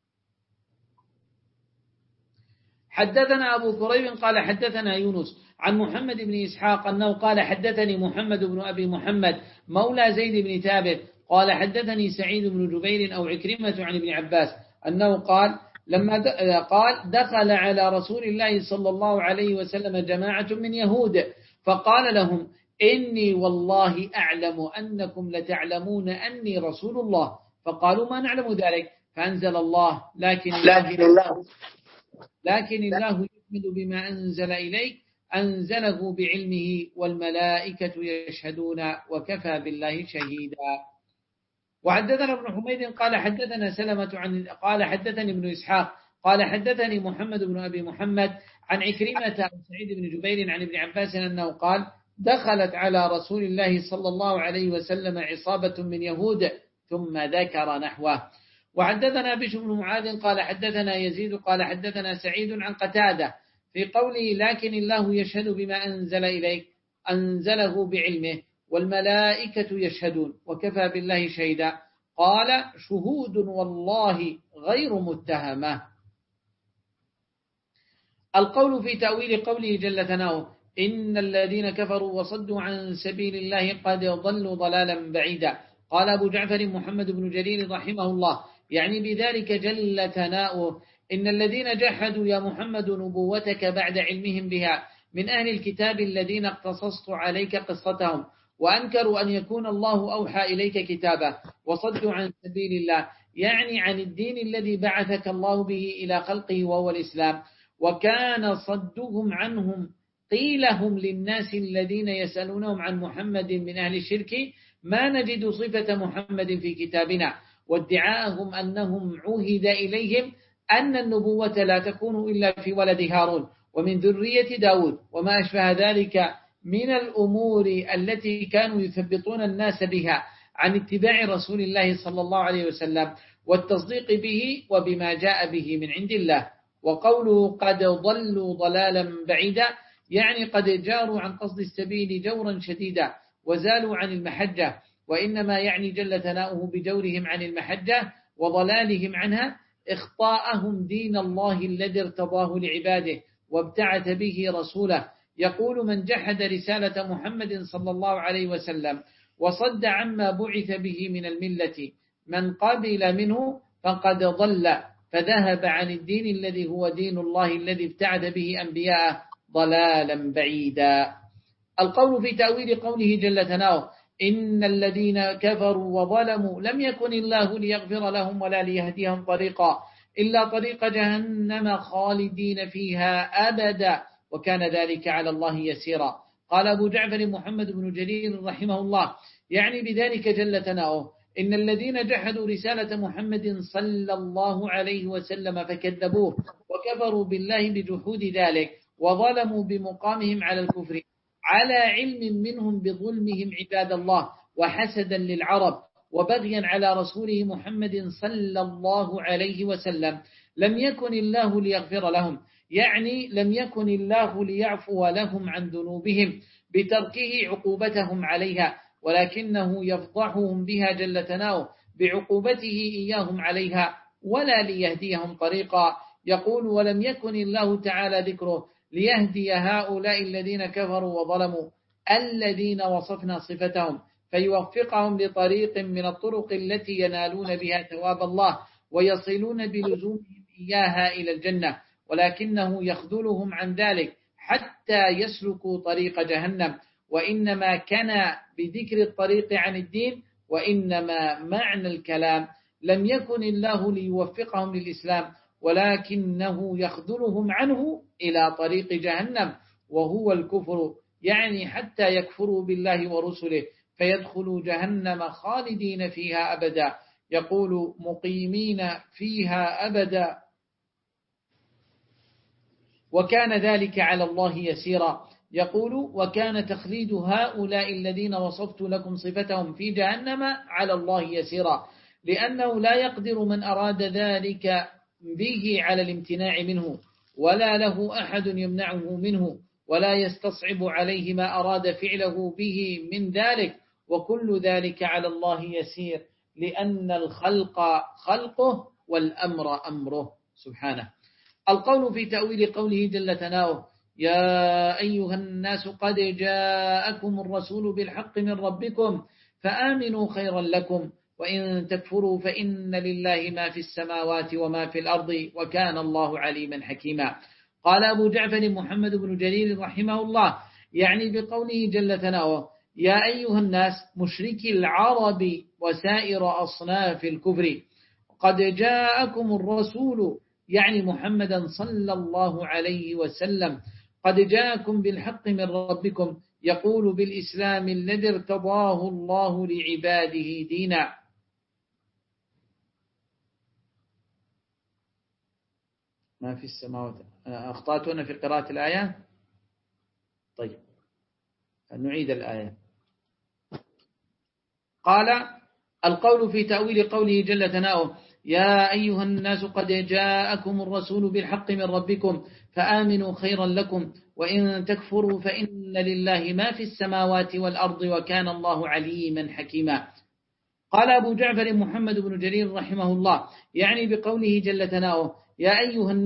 حدثنا أبو كريب قال حدثنا يونس عن محمد بن إسحاق أنه قال حدثني محمد بن أبي محمد مولى زيد بن ثابت قال حدثني سعيد بن جبير أو عكرمة عن ابن عباس أنه قال لما قال دخل على رسول الله صلى الله عليه وسلم جماعة من يهود فقال لهم إني والله أعلم أنكم لتعلمون أني رسول الله فقالوا ما نعلم ذلك فأنزل الله لكن الله لكن الله يحمد بما أنزل إليك أنزله بعلمه والملائكة يشهدون وكفى بالله شهيدا. وحدثنا ابن حميد قال حدثنا سلمة عن قال حدثني ابن إسحاق قال حدثني محمد بن أبي محمد عن عكرمة عن سعيد بن جبير عن ابن عباس أنه قال دخلت على رسول الله صلى الله عليه وسلم عصابة من يهود ثم ذكر نحوه. وحدثنا بشر بن معاذ قال حدثنا يزيد قال حدثنا سعيد عن قتادة في قوله لكن الله يشهد بما أنزل إليك أنزله بعلمه والملائكة يشهدون وكفى بالله شهيدا قال شهود والله غير متهمة. القول في تأويل قوله جل ثناؤه إن الذين كفروا وصدوا عن سبيل الله قد ضلوا ضلالا بعيدا. قال أبو جعفر محمد بن جرير رحمه الله يعني بذلك جل ثناؤه إن الذين جحدوا يا محمد نبوتك بعد علمهم بها من أهل الكتاب الذين اقتصصت عليك قصتهم وأنكروا أن يكون الله أوحى إليك كتابه وصدوا عن سبيل الله يعني عن الدين الذي بعثك الله به إلى خلقه وهو الإسلام. وكان صدهم عنهم قيلهم للناس الذين يسألونهم عن محمد من أهل الشرك ما نجد صفة محمد في كتابنا وادعاءهم أنهم عهد إليهم أن النبوة لا تكون إلا في ولد هارون ومن ذرية داود وما أشبه ذلك من الأمور التي كانوا يثبطون الناس بها عن اتباع رسول الله صلى الله عليه وسلم والتصديق به وبما جاء به من عند الله. وقوله قد ضلوا ضلالا بعيدا يعني قد جاروا عن قصد السبيل جورا شديدا وزالوا عن المحجة، وإنما يعني جل ثناؤه بجورهم عن المحجة وضلالهم عنها إخطاءهم دين الله الذي ارتضاه لعباده وابتعث به رسوله. يقول من جحد رسالة محمد صلى الله عليه وسلم وصد عما بعث به من الملة من قبل منه فقد ضل فذهب عن الدين الذي هو دين الله الذي ابتعث به أنبياءه ضلالا بعيدا. القول في تأويل قوله جل ثناؤه إن الذين كفروا وظلموا لم يكن الله ليغفر لهم ولا ليهديهم طريقا إلا طريق جهنم خالدين فيها أبدا وكان ذلك على الله يسيرا. قال أبو جعفر محمد بن جرير رحمه الله يعني بذلك جل ثناؤه إن الذين جحدوا رسالة محمد صلى الله عليه وسلم فكذبوه وكفروا بالله بجحود ذلك وظلموا بمقامهم على الكفر على علم منهم بظلمهم عباد الله وحسدا للعرب وبغيا على رسوله محمد صلى الله عليه وسلم لم يكن الله ليغفر لهم يعني لم يكن الله ليعفو لهم عن ذنوبهم بتركه عقوبتهم عليها ولكنه يفضحهم بها جل ثناؤه بعقوبته إياهم عليها ولا ليهديهم طريقا. يقول ولم يكن الله تعالى ذكره ليهدي هؤلاء الذين كفروا وظلموا الذين وصفنا صفتهم فيوفقهم لطريق من الطرق التي ينالون بها ثواب الله ويصلون بلزومهم إياها إلى الجنة ولكنه يخذلهم عن ذلك حتى يسلكوا طريق جهنم وإنما كان بذكر الطريق عن الدين وإنما معنى الكلام لم يكن الله ليوفقهم للإسلام ولكنه يخذلهم عنه إلى طريق جهنم وهو الكفر يعني حتى يكفروا بالله ورسله فيدخلوا جهنم خالدين فيها أبدا. يقول مقيمين فيها أبدا وكان ذلك على الله يسيرا. يقول وكان تخليد هؤلاء الذين وصفت لكم صفتهم في جهنم على الله يسيرا لأنه لا يقدر من أراد ذلك به على الامتناع منه ولا له أحد يمنعه منه ولا يستصعب عليه ما أراد فعله به من ذلك وكل ذلك على الله يسير لأن الخلق خلقه والأمر أمره سبحانه. القول في تأويل قوله جل ثناؤه يا أيها الناس قد جاءكم الرسول بالحق من ربكم فآمنوا خيرا لكم وإن تكفروا فإن لله ما في السماوات وما في الأرض وكان الله عليما حكيما. قال أبو جعفر محمد بن جرير رحمه الله يعني بقوله جل ثناؤه يا أيها الناس مشركي العرب وسائر أصناف الكفر قد جاءكم الرسول يعني محمدا صلى الله عليه وسلم قد جاءكم بالحق من ربكم يقول بالإسلام الذي ارتضاه الله لعباده دينا. ما في السماوات أخطأت هنا في قراءة الآية. طيب نعيد الآية. قال القول في تأويل قوله جل ثناؤه يا أيها الناس قد جاءكم الرسول بالحق من ربكم فآمنوا خيرا لكم وإن تكفروا فإن لله ما في السماوات والأرض وكان الله عليما حكيما. قال أبو جعفر محمد بن جرير رحمه الله يعني بقوله جل ثناؤه يا أيها الناس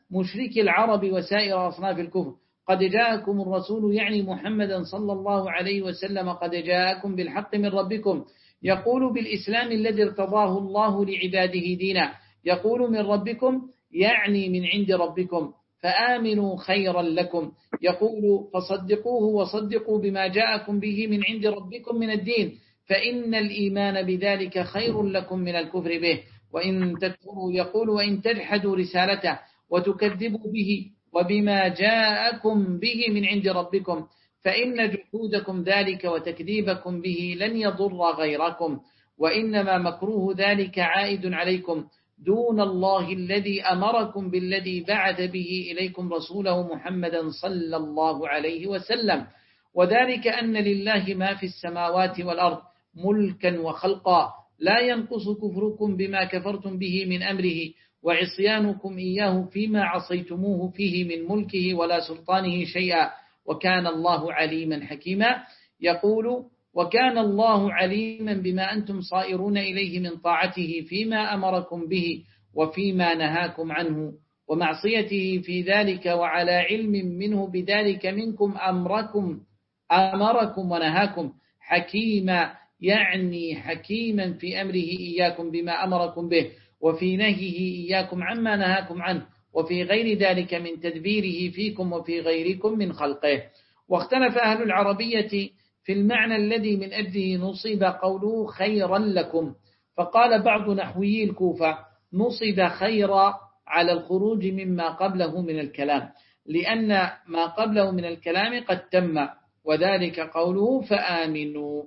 مشركي العرب وسائر أصناف الكفر. قد جاءكم الرسول يعني محمدا صلى الله عليه وسلم قد جاءكم بالحق من ربكم، يقول بالإسلام الذي ارتضاه الله لعباده دينا، يقول من ربكم يعني من عند ربكم، فآمنوا خيرا لكم، يقول فصدقوه وصدقوا بما جاءكم به من عند ربكم من الدين، فإن الإيمان بذلك خير لكم من الكفر به، وإن تكفروا يقول وإن تجحدوا رسالته وتكذبوا به وبما جاءكم به من عند ربكم، فإن جحودكم ذلك وتكذيبكم به لن يضر غيركم، وإنما مكروه ذلك عائد عليكم دون الله الذي أمركم بالذي بعث به إليكم رسوله محمدا صلى الله عليه وسلم، وذلك أن لله ما في السماوات والأرض ملكا وخلقا، لا ينقص كفركم بما كفرتم به من أمره وعصيانكم إياه فيما عصيتموه فيه من ملكه ولا سلطانه شيئا، وكان الله عليما حكيما. يقول وكان الله عليما بما أنتم صائرون إليه من طاعته فيما أمركم به وفيما نهاكم عنه ومعصيته في ذلك، وعلى علم منه بذلك منكم أمركم أمركم ونهاكم، حكيما يعني حكيما في أمره إياكم بما أمركم به وفي نهيه إياكم عما نهاكم عنه، وفي غير ذلك من تدبيره فيكم وفي غيركم من خلقه. واختلف أهل العربية في المعنى الذي من أجله نصب قوله خيرا لكم، فقال بعض نحويي الكوفة نصب خيرا على الخروج مما قبله من الكلام، لأن ما قبله من الكلام قد تم، وذلك قوله فآمنوا.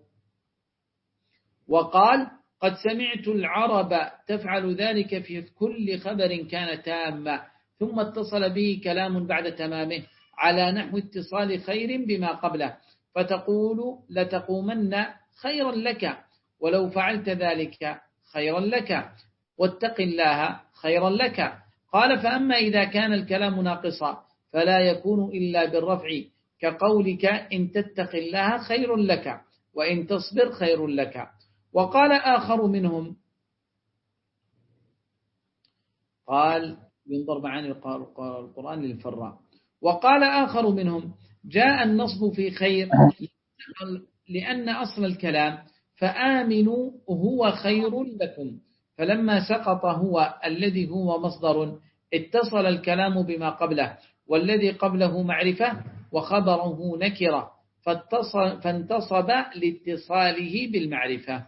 وقال قد سمعت العرب تفعل ذلك في كل خبر كان تاما ثم اتصل به كلام بعد تمامه على نحو اتصال خير بما قبله، فتقول لتقومن خيرا لك ولو فعلت ذلك خيرا لك واتق الله خيرا لك. قال فأما إذا كان الكلام ناقصا فلا يكون إلا بالرفع، كقولك إن تتق الله خير لك وإن تصبر خير لك. وقال آخر منهم قال ينظر معاني القرآن للفراء. وقال آخر منهم جاء النصب في خير لأن أصل الكلام فآمنوا هو خير لكم، فلما سقط هو الذي هو مصدر اتصل الكلام بما قبله، والذي قبله معرفة وخبره نكرة فانتصب لاتصاله بالمعرفة،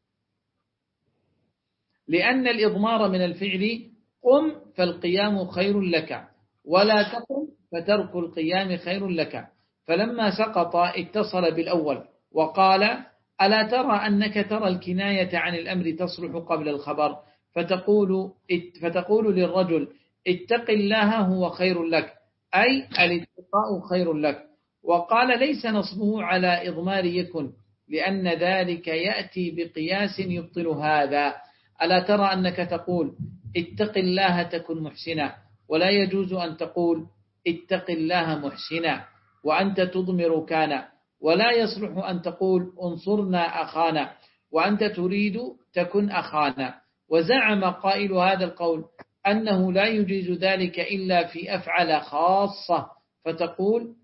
لأن الإضمار من الفعل قم فالقيام خير لك ولا تقم فترك القيام خير لك، فلما سقط اتصل بالأول وقال ألا ترى أنك ترى الكناية عن الأمر تصلح قبل الخبر، فتقول, فتقول للرجل اتق الله هو خير لك أي الاتقاء خير لك. وقال ليس نصبه على إضمار يكن لأن ذلك يأتي بقياس يبطل هذا، ألا ترى أنك تقول اتق الله تكن محسنا، ولا يجوز أن تقول اتق الله محسنا وأنت تضمر كان، ولا يصلح أن تقول انصرنا أخانا وأنت تريد تكن أخانا. وزعم قائل هذا القول أنه لا يجيز ذلك إلا في أفعل خاصة، فتقول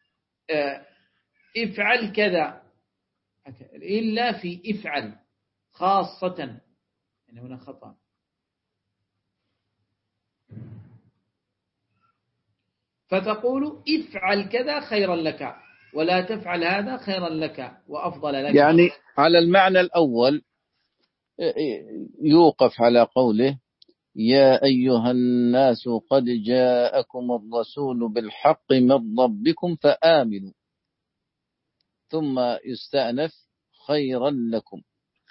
افعل كذا إلا في افعل خاصة، يعني هنا خطأ. فتقول افعل كذا خيرا لك ولا تفعل هذا خيرا لك وأفضل لك. يعني على المعنى الأول يوقف على قوله يا أيها الناس قد جاءكم الرسول بالحق من ربكم فآمنوا، ثم يستأنف خيرا لكم،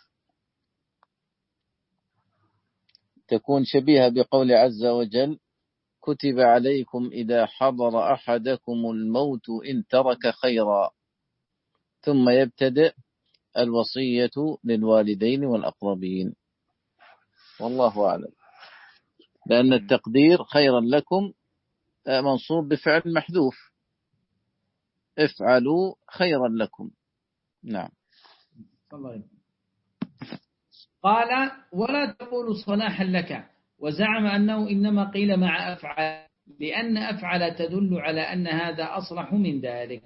تكون شبيهة بقول عز وجل كتب عليكم إذا حضر أحدكم الموت إن ترك خيرا، ثم يبتدئ الوصية للوالدين والأقربين، والله أعلم، لأن التقدير خيرا لكم منصوب بفعل محذوف، افعلوا خيرا لكم. نعم. قال ولا تقول صلاحا لك، وزعم أنه إنما قيل مع أفعل لأن أفعل تدل على أن هذا أصلح من ذلك.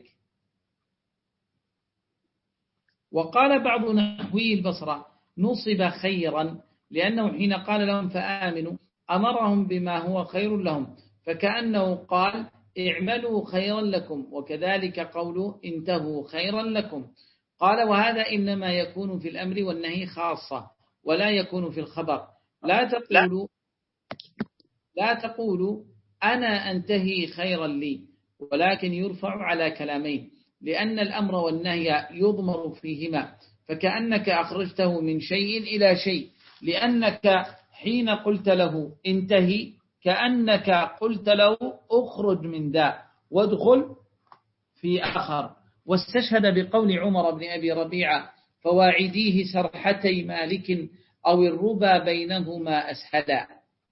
وقال بعض نحوي البصرة نصب خيرا، لأنه حين قال لهم فآمنوا أمرهم بما هو خير لهم، فكأنه قال اعملوا خيرا لكم، وكذلك قوله انتهوا خيرا لكم. قال وهذا إنما يكون في الأمر والنهي خاصة، ولا يكون في الخبر. لا تقولوا لا تقولوا أنا أنتهي خيرا لي، ولكن يرفع على كلامين، لأن الأمر والنهي يضمر فيهما، فكأنك أخرجته من شيء إلى شيء، لأنك حين قلت له انتهي كأنك قلت له أخرج من ذا وادخل في آخر. واستشهد بقول عمر بن أبي ربيعة فواعديه سرحتي مالك أو الربا بينهما أسهدا،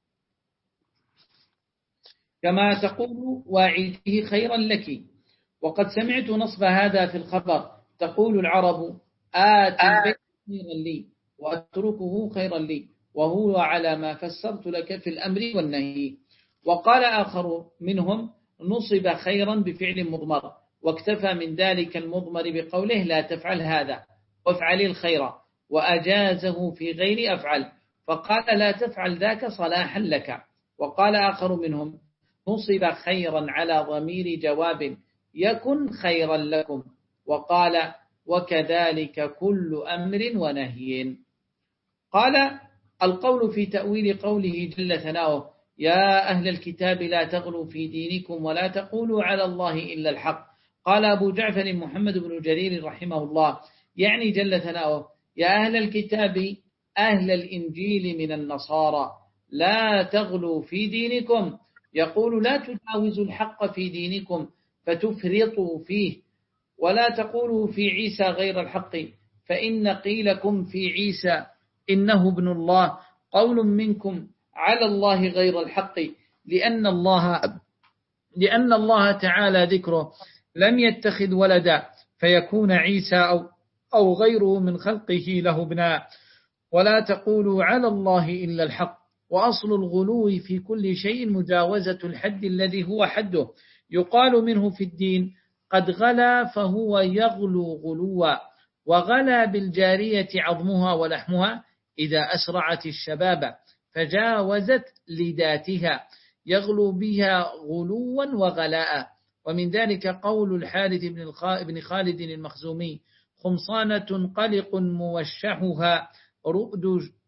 كما تقول واعديه خيرا لك. وقد سمعت نصب هذا في الخبر، تقول العرب آت البيت خيرا لي وأتركه خيرا لي، وهو على ما فسرت لك في الأمر والنهي. وقال آخر منهم نصب خيرا بفعل مضمر، واكتفى من ذلك المضمر بقوله لا تفعل هذا وافعل الخير، وأجازه في غير أفعل، فقال لا تفعل ذاك صلاحا لك. وقال آخر منهم نصب خيرا على ضمير جواب يكن خيرا لكم، وقال وكذلك كل أمر ونهي. قال القول في تأويل قوله جل ثناؤه يا أهل الكتاب لا تغلوا في دينكم ولا تقولوا على الله إلا الحق. قال أبو جعفر محمد بن جرير رحمه الله يعني جل ثناؤه يا أهل الكتاب أهل الإنجيل من النصارى لا تغلوا في دينكم، يقول لا تجاوزوا الحق في دينكم فتفرطوا فيه، ولا تقولوا في عيسى غير الحق، فإن قيلكم في عيسى إنه ابن الله قول منكم على الله غير الحق، لأن الله لأن الله تعالى ذكره لم يتخذ ولدا فيكون عيسى أو, أو غيره من خلقه له ابناء. ولا تقولوا على الله إلا الحق. وأصل الغلو في كل شيء مجاوزة الحد الذي هو حده، يقال منه في الدين قد غلا فهو يغلو غلوا، وغلا بالجارية عظمها ولحمها إذا أسرعت الشباب فجاوزت لذاتها، يغلو بها غلوا وغلاء. ومن ذلك قول الحارث بن خالد المخزومي خمصانة قلق موشحها رؤد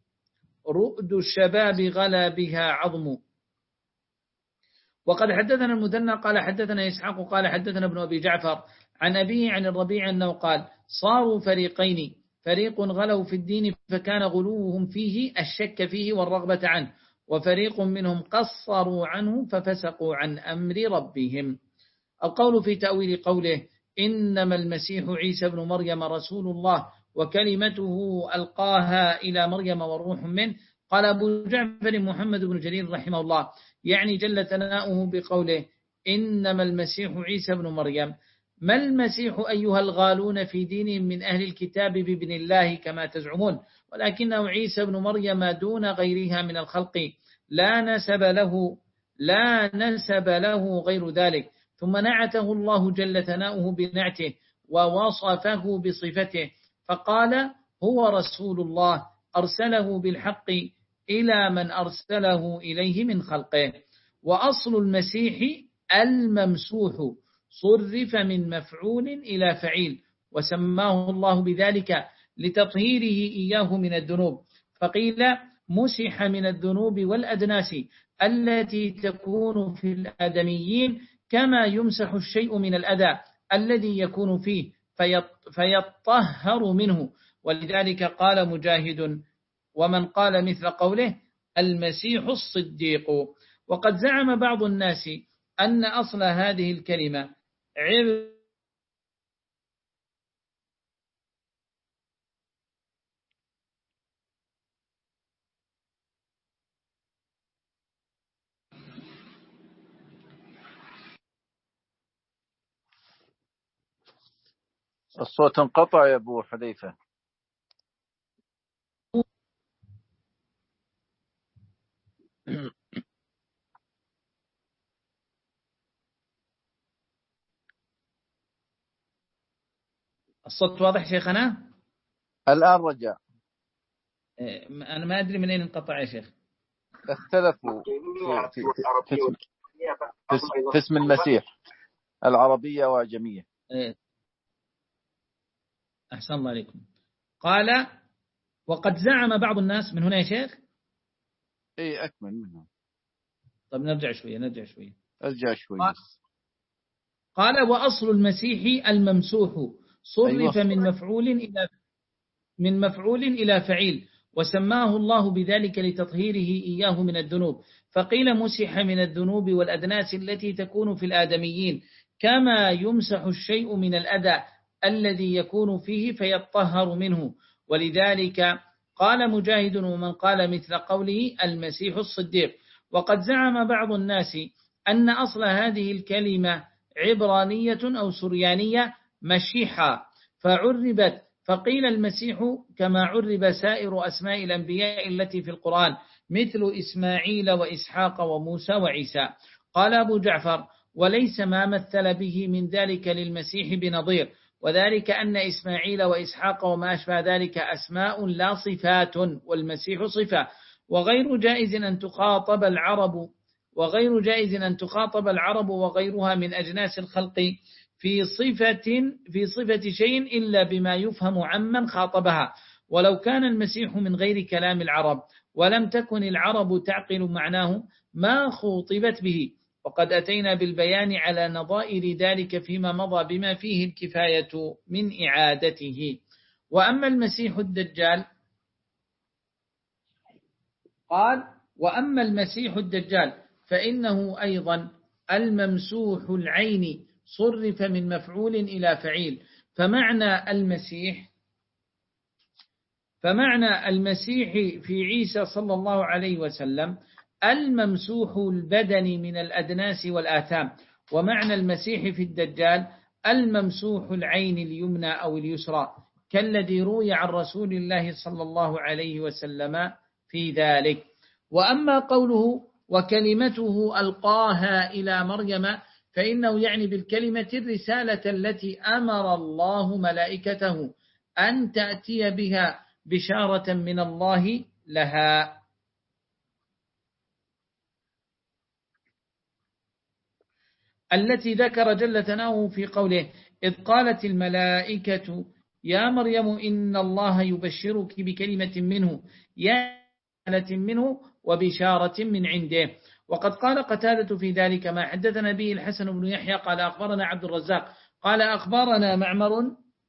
رؤد الشباب غلا بها عظم. وقد حدثنا المثنى قال حدثنا إسحاق قال حدثنا ابن أبي جعفر عن أبيه عن الربيع أنه قال صاروا فريقين، فريق غلوا في الدين فكان غلوهم فيه الشك فيه والرغبة عنه، وفريق منهم قصروا عنه ففسقوا عن أمر ربهم. القول في تأويل قوله إنما المسيح عيسى بن مريم رسول الله وكلمته ألقاها إلى مريم والروح منه. قال أبو جعفر محمد بن جرير رحمه الله يعني جل ثناؤه بقوله إنما المسيح عيسى بن مريم. ما المسيح أيها الغالون في دينهم من أهل الكتاب بابن الله كما تزعمون، ولكنه عيسى بن مريم دون غيرها من الخلق، لا نسب له لا نسب له غير ذلك. ثم نعته الله جل ثناؤه بنعته ووصفه بصفته، فقال هو رسول الله أرسله بالحق إلى من أرسله إليه من خلقه. وأصل المسيح الممسوح صرف من مفعول إلى فعيل، وسماه الله بذلك لتطهيره إياه من الذنوب، فقيل مسح من الذنوب والأدناس التي تكون في الآدميين كما يمسح الشيء من الأذى الذي يكون فيه فيطهر منه. ولذلك قال مجاهد ومن قال مثل قوله المسيح الصديق. وقد زعم بعض الناس أن أصل هذه الكلمة عب الصوت انقطع يا أبو حذيفة. الصوت واضح شيخنا؟ الآن رجع. أنا ما أدري منين انقطع يا شيخ. اختلفوا في, في, في, اسم, في اسم المسيح، العربية وعجمية. أحسن الله عليكم. قال وقد زعم بعض الناس من هنا يا شيخ. اي أكمل منهم. طب نرجع شوية نرجع شوية ارجع شوية. قال, قال وأصل المسيح الممسوح صرف أيوة. من مفعول إلى من مفعول إلى فعيل، وسماه الله بذلك لتطهيره إياه من الذنوب، فقيل مسح من الذنوب والأدناس التي تكون في الآدميين، كما يمسح الشيء من الأذى الذي يكون فيه فيطهر منه. ولذلك قال مجاهد ومن قال مثل قوله المسيح الصديق. وقد زعم بعض الناس أن أصل هذه الكلمة عبرانية أو سريانية مشيحة فعربت، فقيل المسيح كما عرب سائر أسماء الأنبياء التي في القرآن مثل إسماعيل وإسحاق وموسى وعيسى. قال أبو جعفر وليس ما مثل به من ذلك للمسيح بنظير، وذلك أن إسماعيل وإسحاق وما أشبه ذلك أسماء لا صفات، والمسيح صفة، وغير جائز أن تخاطب العرب وغير جائز أن تخاطب العرب وغيرها من أجناس الخلق في صفة في صفة شيء إلا بما يفهم عمن خاطبها، ولو كان المسيح من غير كلام العرب ولم تكن العرب تعقل معناه ما خوطبت به، وقد أتينا بالبيان على نظائر ذلك فيما مضى بما فيه الكفاية من إعادته. وأما المسيح الدجال قال وأما المسيح الدجال فإنه أيضا الممسوح العين صرف من مفعول إلى فعيل، فمعنى المسيح فمعنى المسيح في عيسى صلى الله عليه وسلم الممسوح البدن من الأدناس والآثام، ومعنى المسيح في الدجال الممسوح العين اليمنى أو اليسرى، كالذي روي عن رسول الله صلى الله عليه وسلم في ذلك. وأما قوله وكلمته ألقاها إلى مريم فإنه يعني بالكلمة الرسالة التي أمر الله ملائكته أن تأتي بها بشارة من الله لها. التي ذكر جل ثناؤه في قوله إذ قالت الملائكة يا مريم إن الله يبشرك بكلمة منه يا منه وبشارة من عنده. وقد قال قتادة في ذلك ما حدثنا به الحسن بن يحيى قال أخبرنا عبد الرزاق قال أخبرنا معمر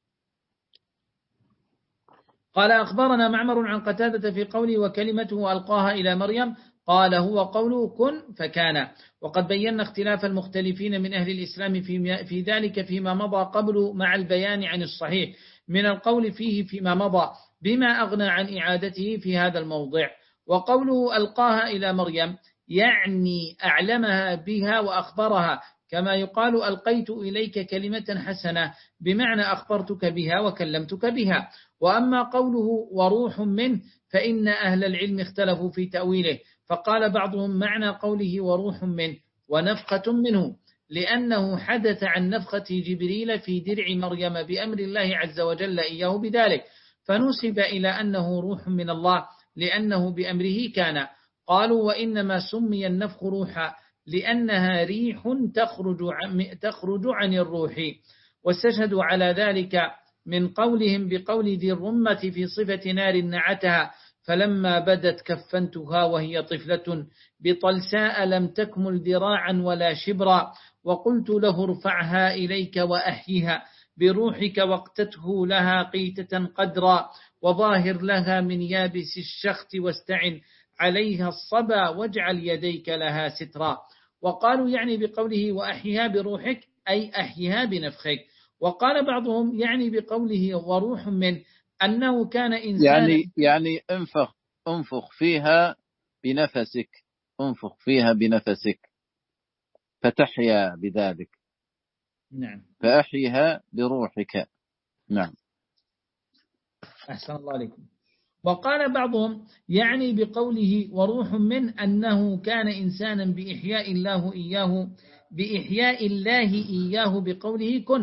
قال أخبرنا معمر عن قتادة في قوله وكلمته ألقاها إلى مريم قال هو قوله كن فكان. وقد بينا اختلاف المختلفين من أهل الإسلام في, في ذلك فيما مضى قبل مع البيان عن الصحيح من القول فيه فيما مضى بما أغنى عن إعادته في هذا الموضع. وقوله ألقاها إلى مريم يعني أعلمها بها وأخبرها، كما يقال ألقيت إليك كلمة حسنة بمعنى أخبرتك بها وكلمتك بها. وأما قوله وروح منه فإن أهل العلم اختلفوا في تأويله، فقال بعضهم معنى قوله وروح منه ونفخة منه لأنه حدث عن نفخة جبريل في درع مريم بأمر الله عز وجل إياه بذلك، فنسب إلى أنه روح من الله لأنه بأمره كان. قالوا وإنما سمي النفخ روحا لأنها ريح تخرج عن, تخرج عن الروح. واستشهدوا على ذلك من قولهم بقول ذي الرمة في صفة نار نعتها فلما بدت كفنتها وهي طفلة بطلساء لم تكمل ذراعا ولا شبرا وقلت له ارفعها إليك وأحيها بروحك واقتته لها قيتة قدرا وظاهر لها من يابس الشخت واستعن عليها الصبا واجعل يديك لها سترا. وقالوا يعني بقوله وأحيها بروحك أي أحيها بنفخك. وقال بعضهم يعني بقوله وروح من أنه كان إنسانا يعني يعني انفخ انفخ فيها بنفسك انفخ فيها بنفسك فتحيا بذلك. نعم. فأحيها بروحك. نعم. أحسن الله عليكم. وقال بعضهم يعني بقوله وروح من أنه كان إنسانا بإحياء الله إياه بإحياء الله إياه بقوله كن،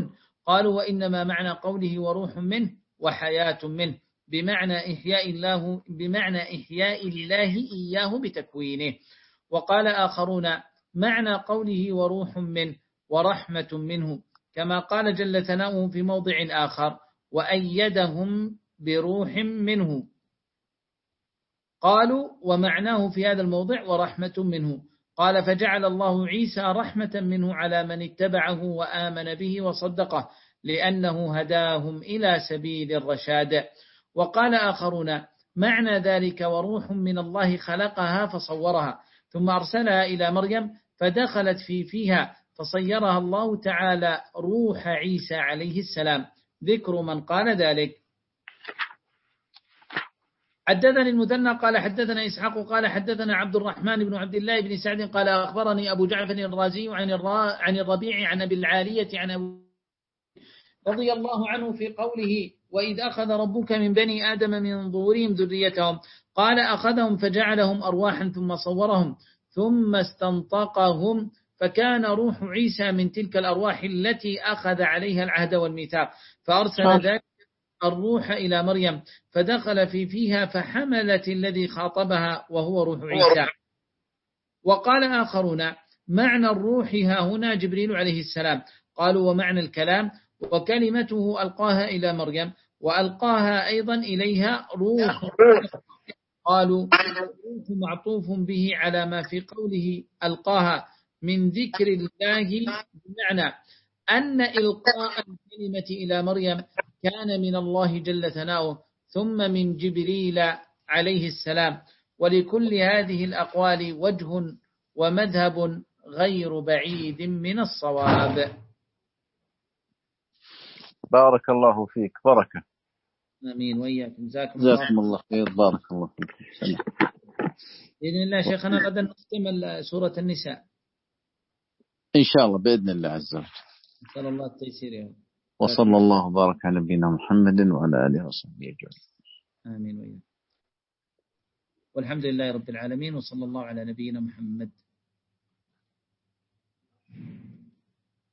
قالوا وإنما معنى قوله وروح منه وحياة منه بمعنى إحياء الله بمعنى إحياء الله إياه بتكوينه. وقال آخرون معنى قوله وروح منه ورحمة منه كما قال جل ثناؤه في موضع آخر وأيدهم بروح منه. قالوا ومعناه في هذا الموضع ورحمة منه. قال فجعل الله عيسى رحمة منه على من اتبعه وآمن به وصدقه لأنه هداهم إلى سبيل الرشاد. وقال آخرون معنى ذلك وروح من الله خلقها فصورها ثم أرسلها إلى مريم فدخلت في فيها فصيرها الله تعالى روح عيسى عليه السلام. ذكر من قال ذلك. حدثني المثنى قال حدثنا إسحاق قال حدثنا عبد الرحمن بن عبد الله بن سعد قال أخبرني أبو جعفر الرازي عن عن الربيع عن أبي العالية عن أبو رضي الله عنه في قوله وإذ أخذ ربك من بني آدم من ظهورهم ذريتهم قال أخذهم فجعلهم أرواحا ثم صورهم ثم استنطقهم فكان روح عيسى من تلك الأرواح التي أخذ عليها العهد والميثاق فأرسل ذلك الروح إلى مريم فدخل في فيها فحملت الذي خاطبها وهو روح عيسى. وقال آخرون معنى الروح ها هنا جبريل عليه السلام. قالوا ومعنى الكلام وكلمته ألقاها إلى مريم وألقاها أيضا إليها روح. قالوا روح معطوف به على ما في قوله ألقاها من ذكر الله بمعنى أن إلقاء الكلمة إلى مريم كان من الله جل ثناؤه ثم من جبريل عليه السلام. ولكل هذه الأقوال وجه ومذهب غير بعيد من الصواب. بارك الله فيك بركة. آمين وإياكم. جزاكم الله. الله خير. بارك الله فيك. بإذن الله شيخنا غدا نختم سورة النساء إن شاء الله بإذن الله عز وجل. نسأل الله التيسير يا رب. وصلى الله وبارك على نبينا محمد وعلى آله وصحبه أجمعين. آمين وإياكم. والحمد لله رب العالمين وصلى الله على نبينا محمد.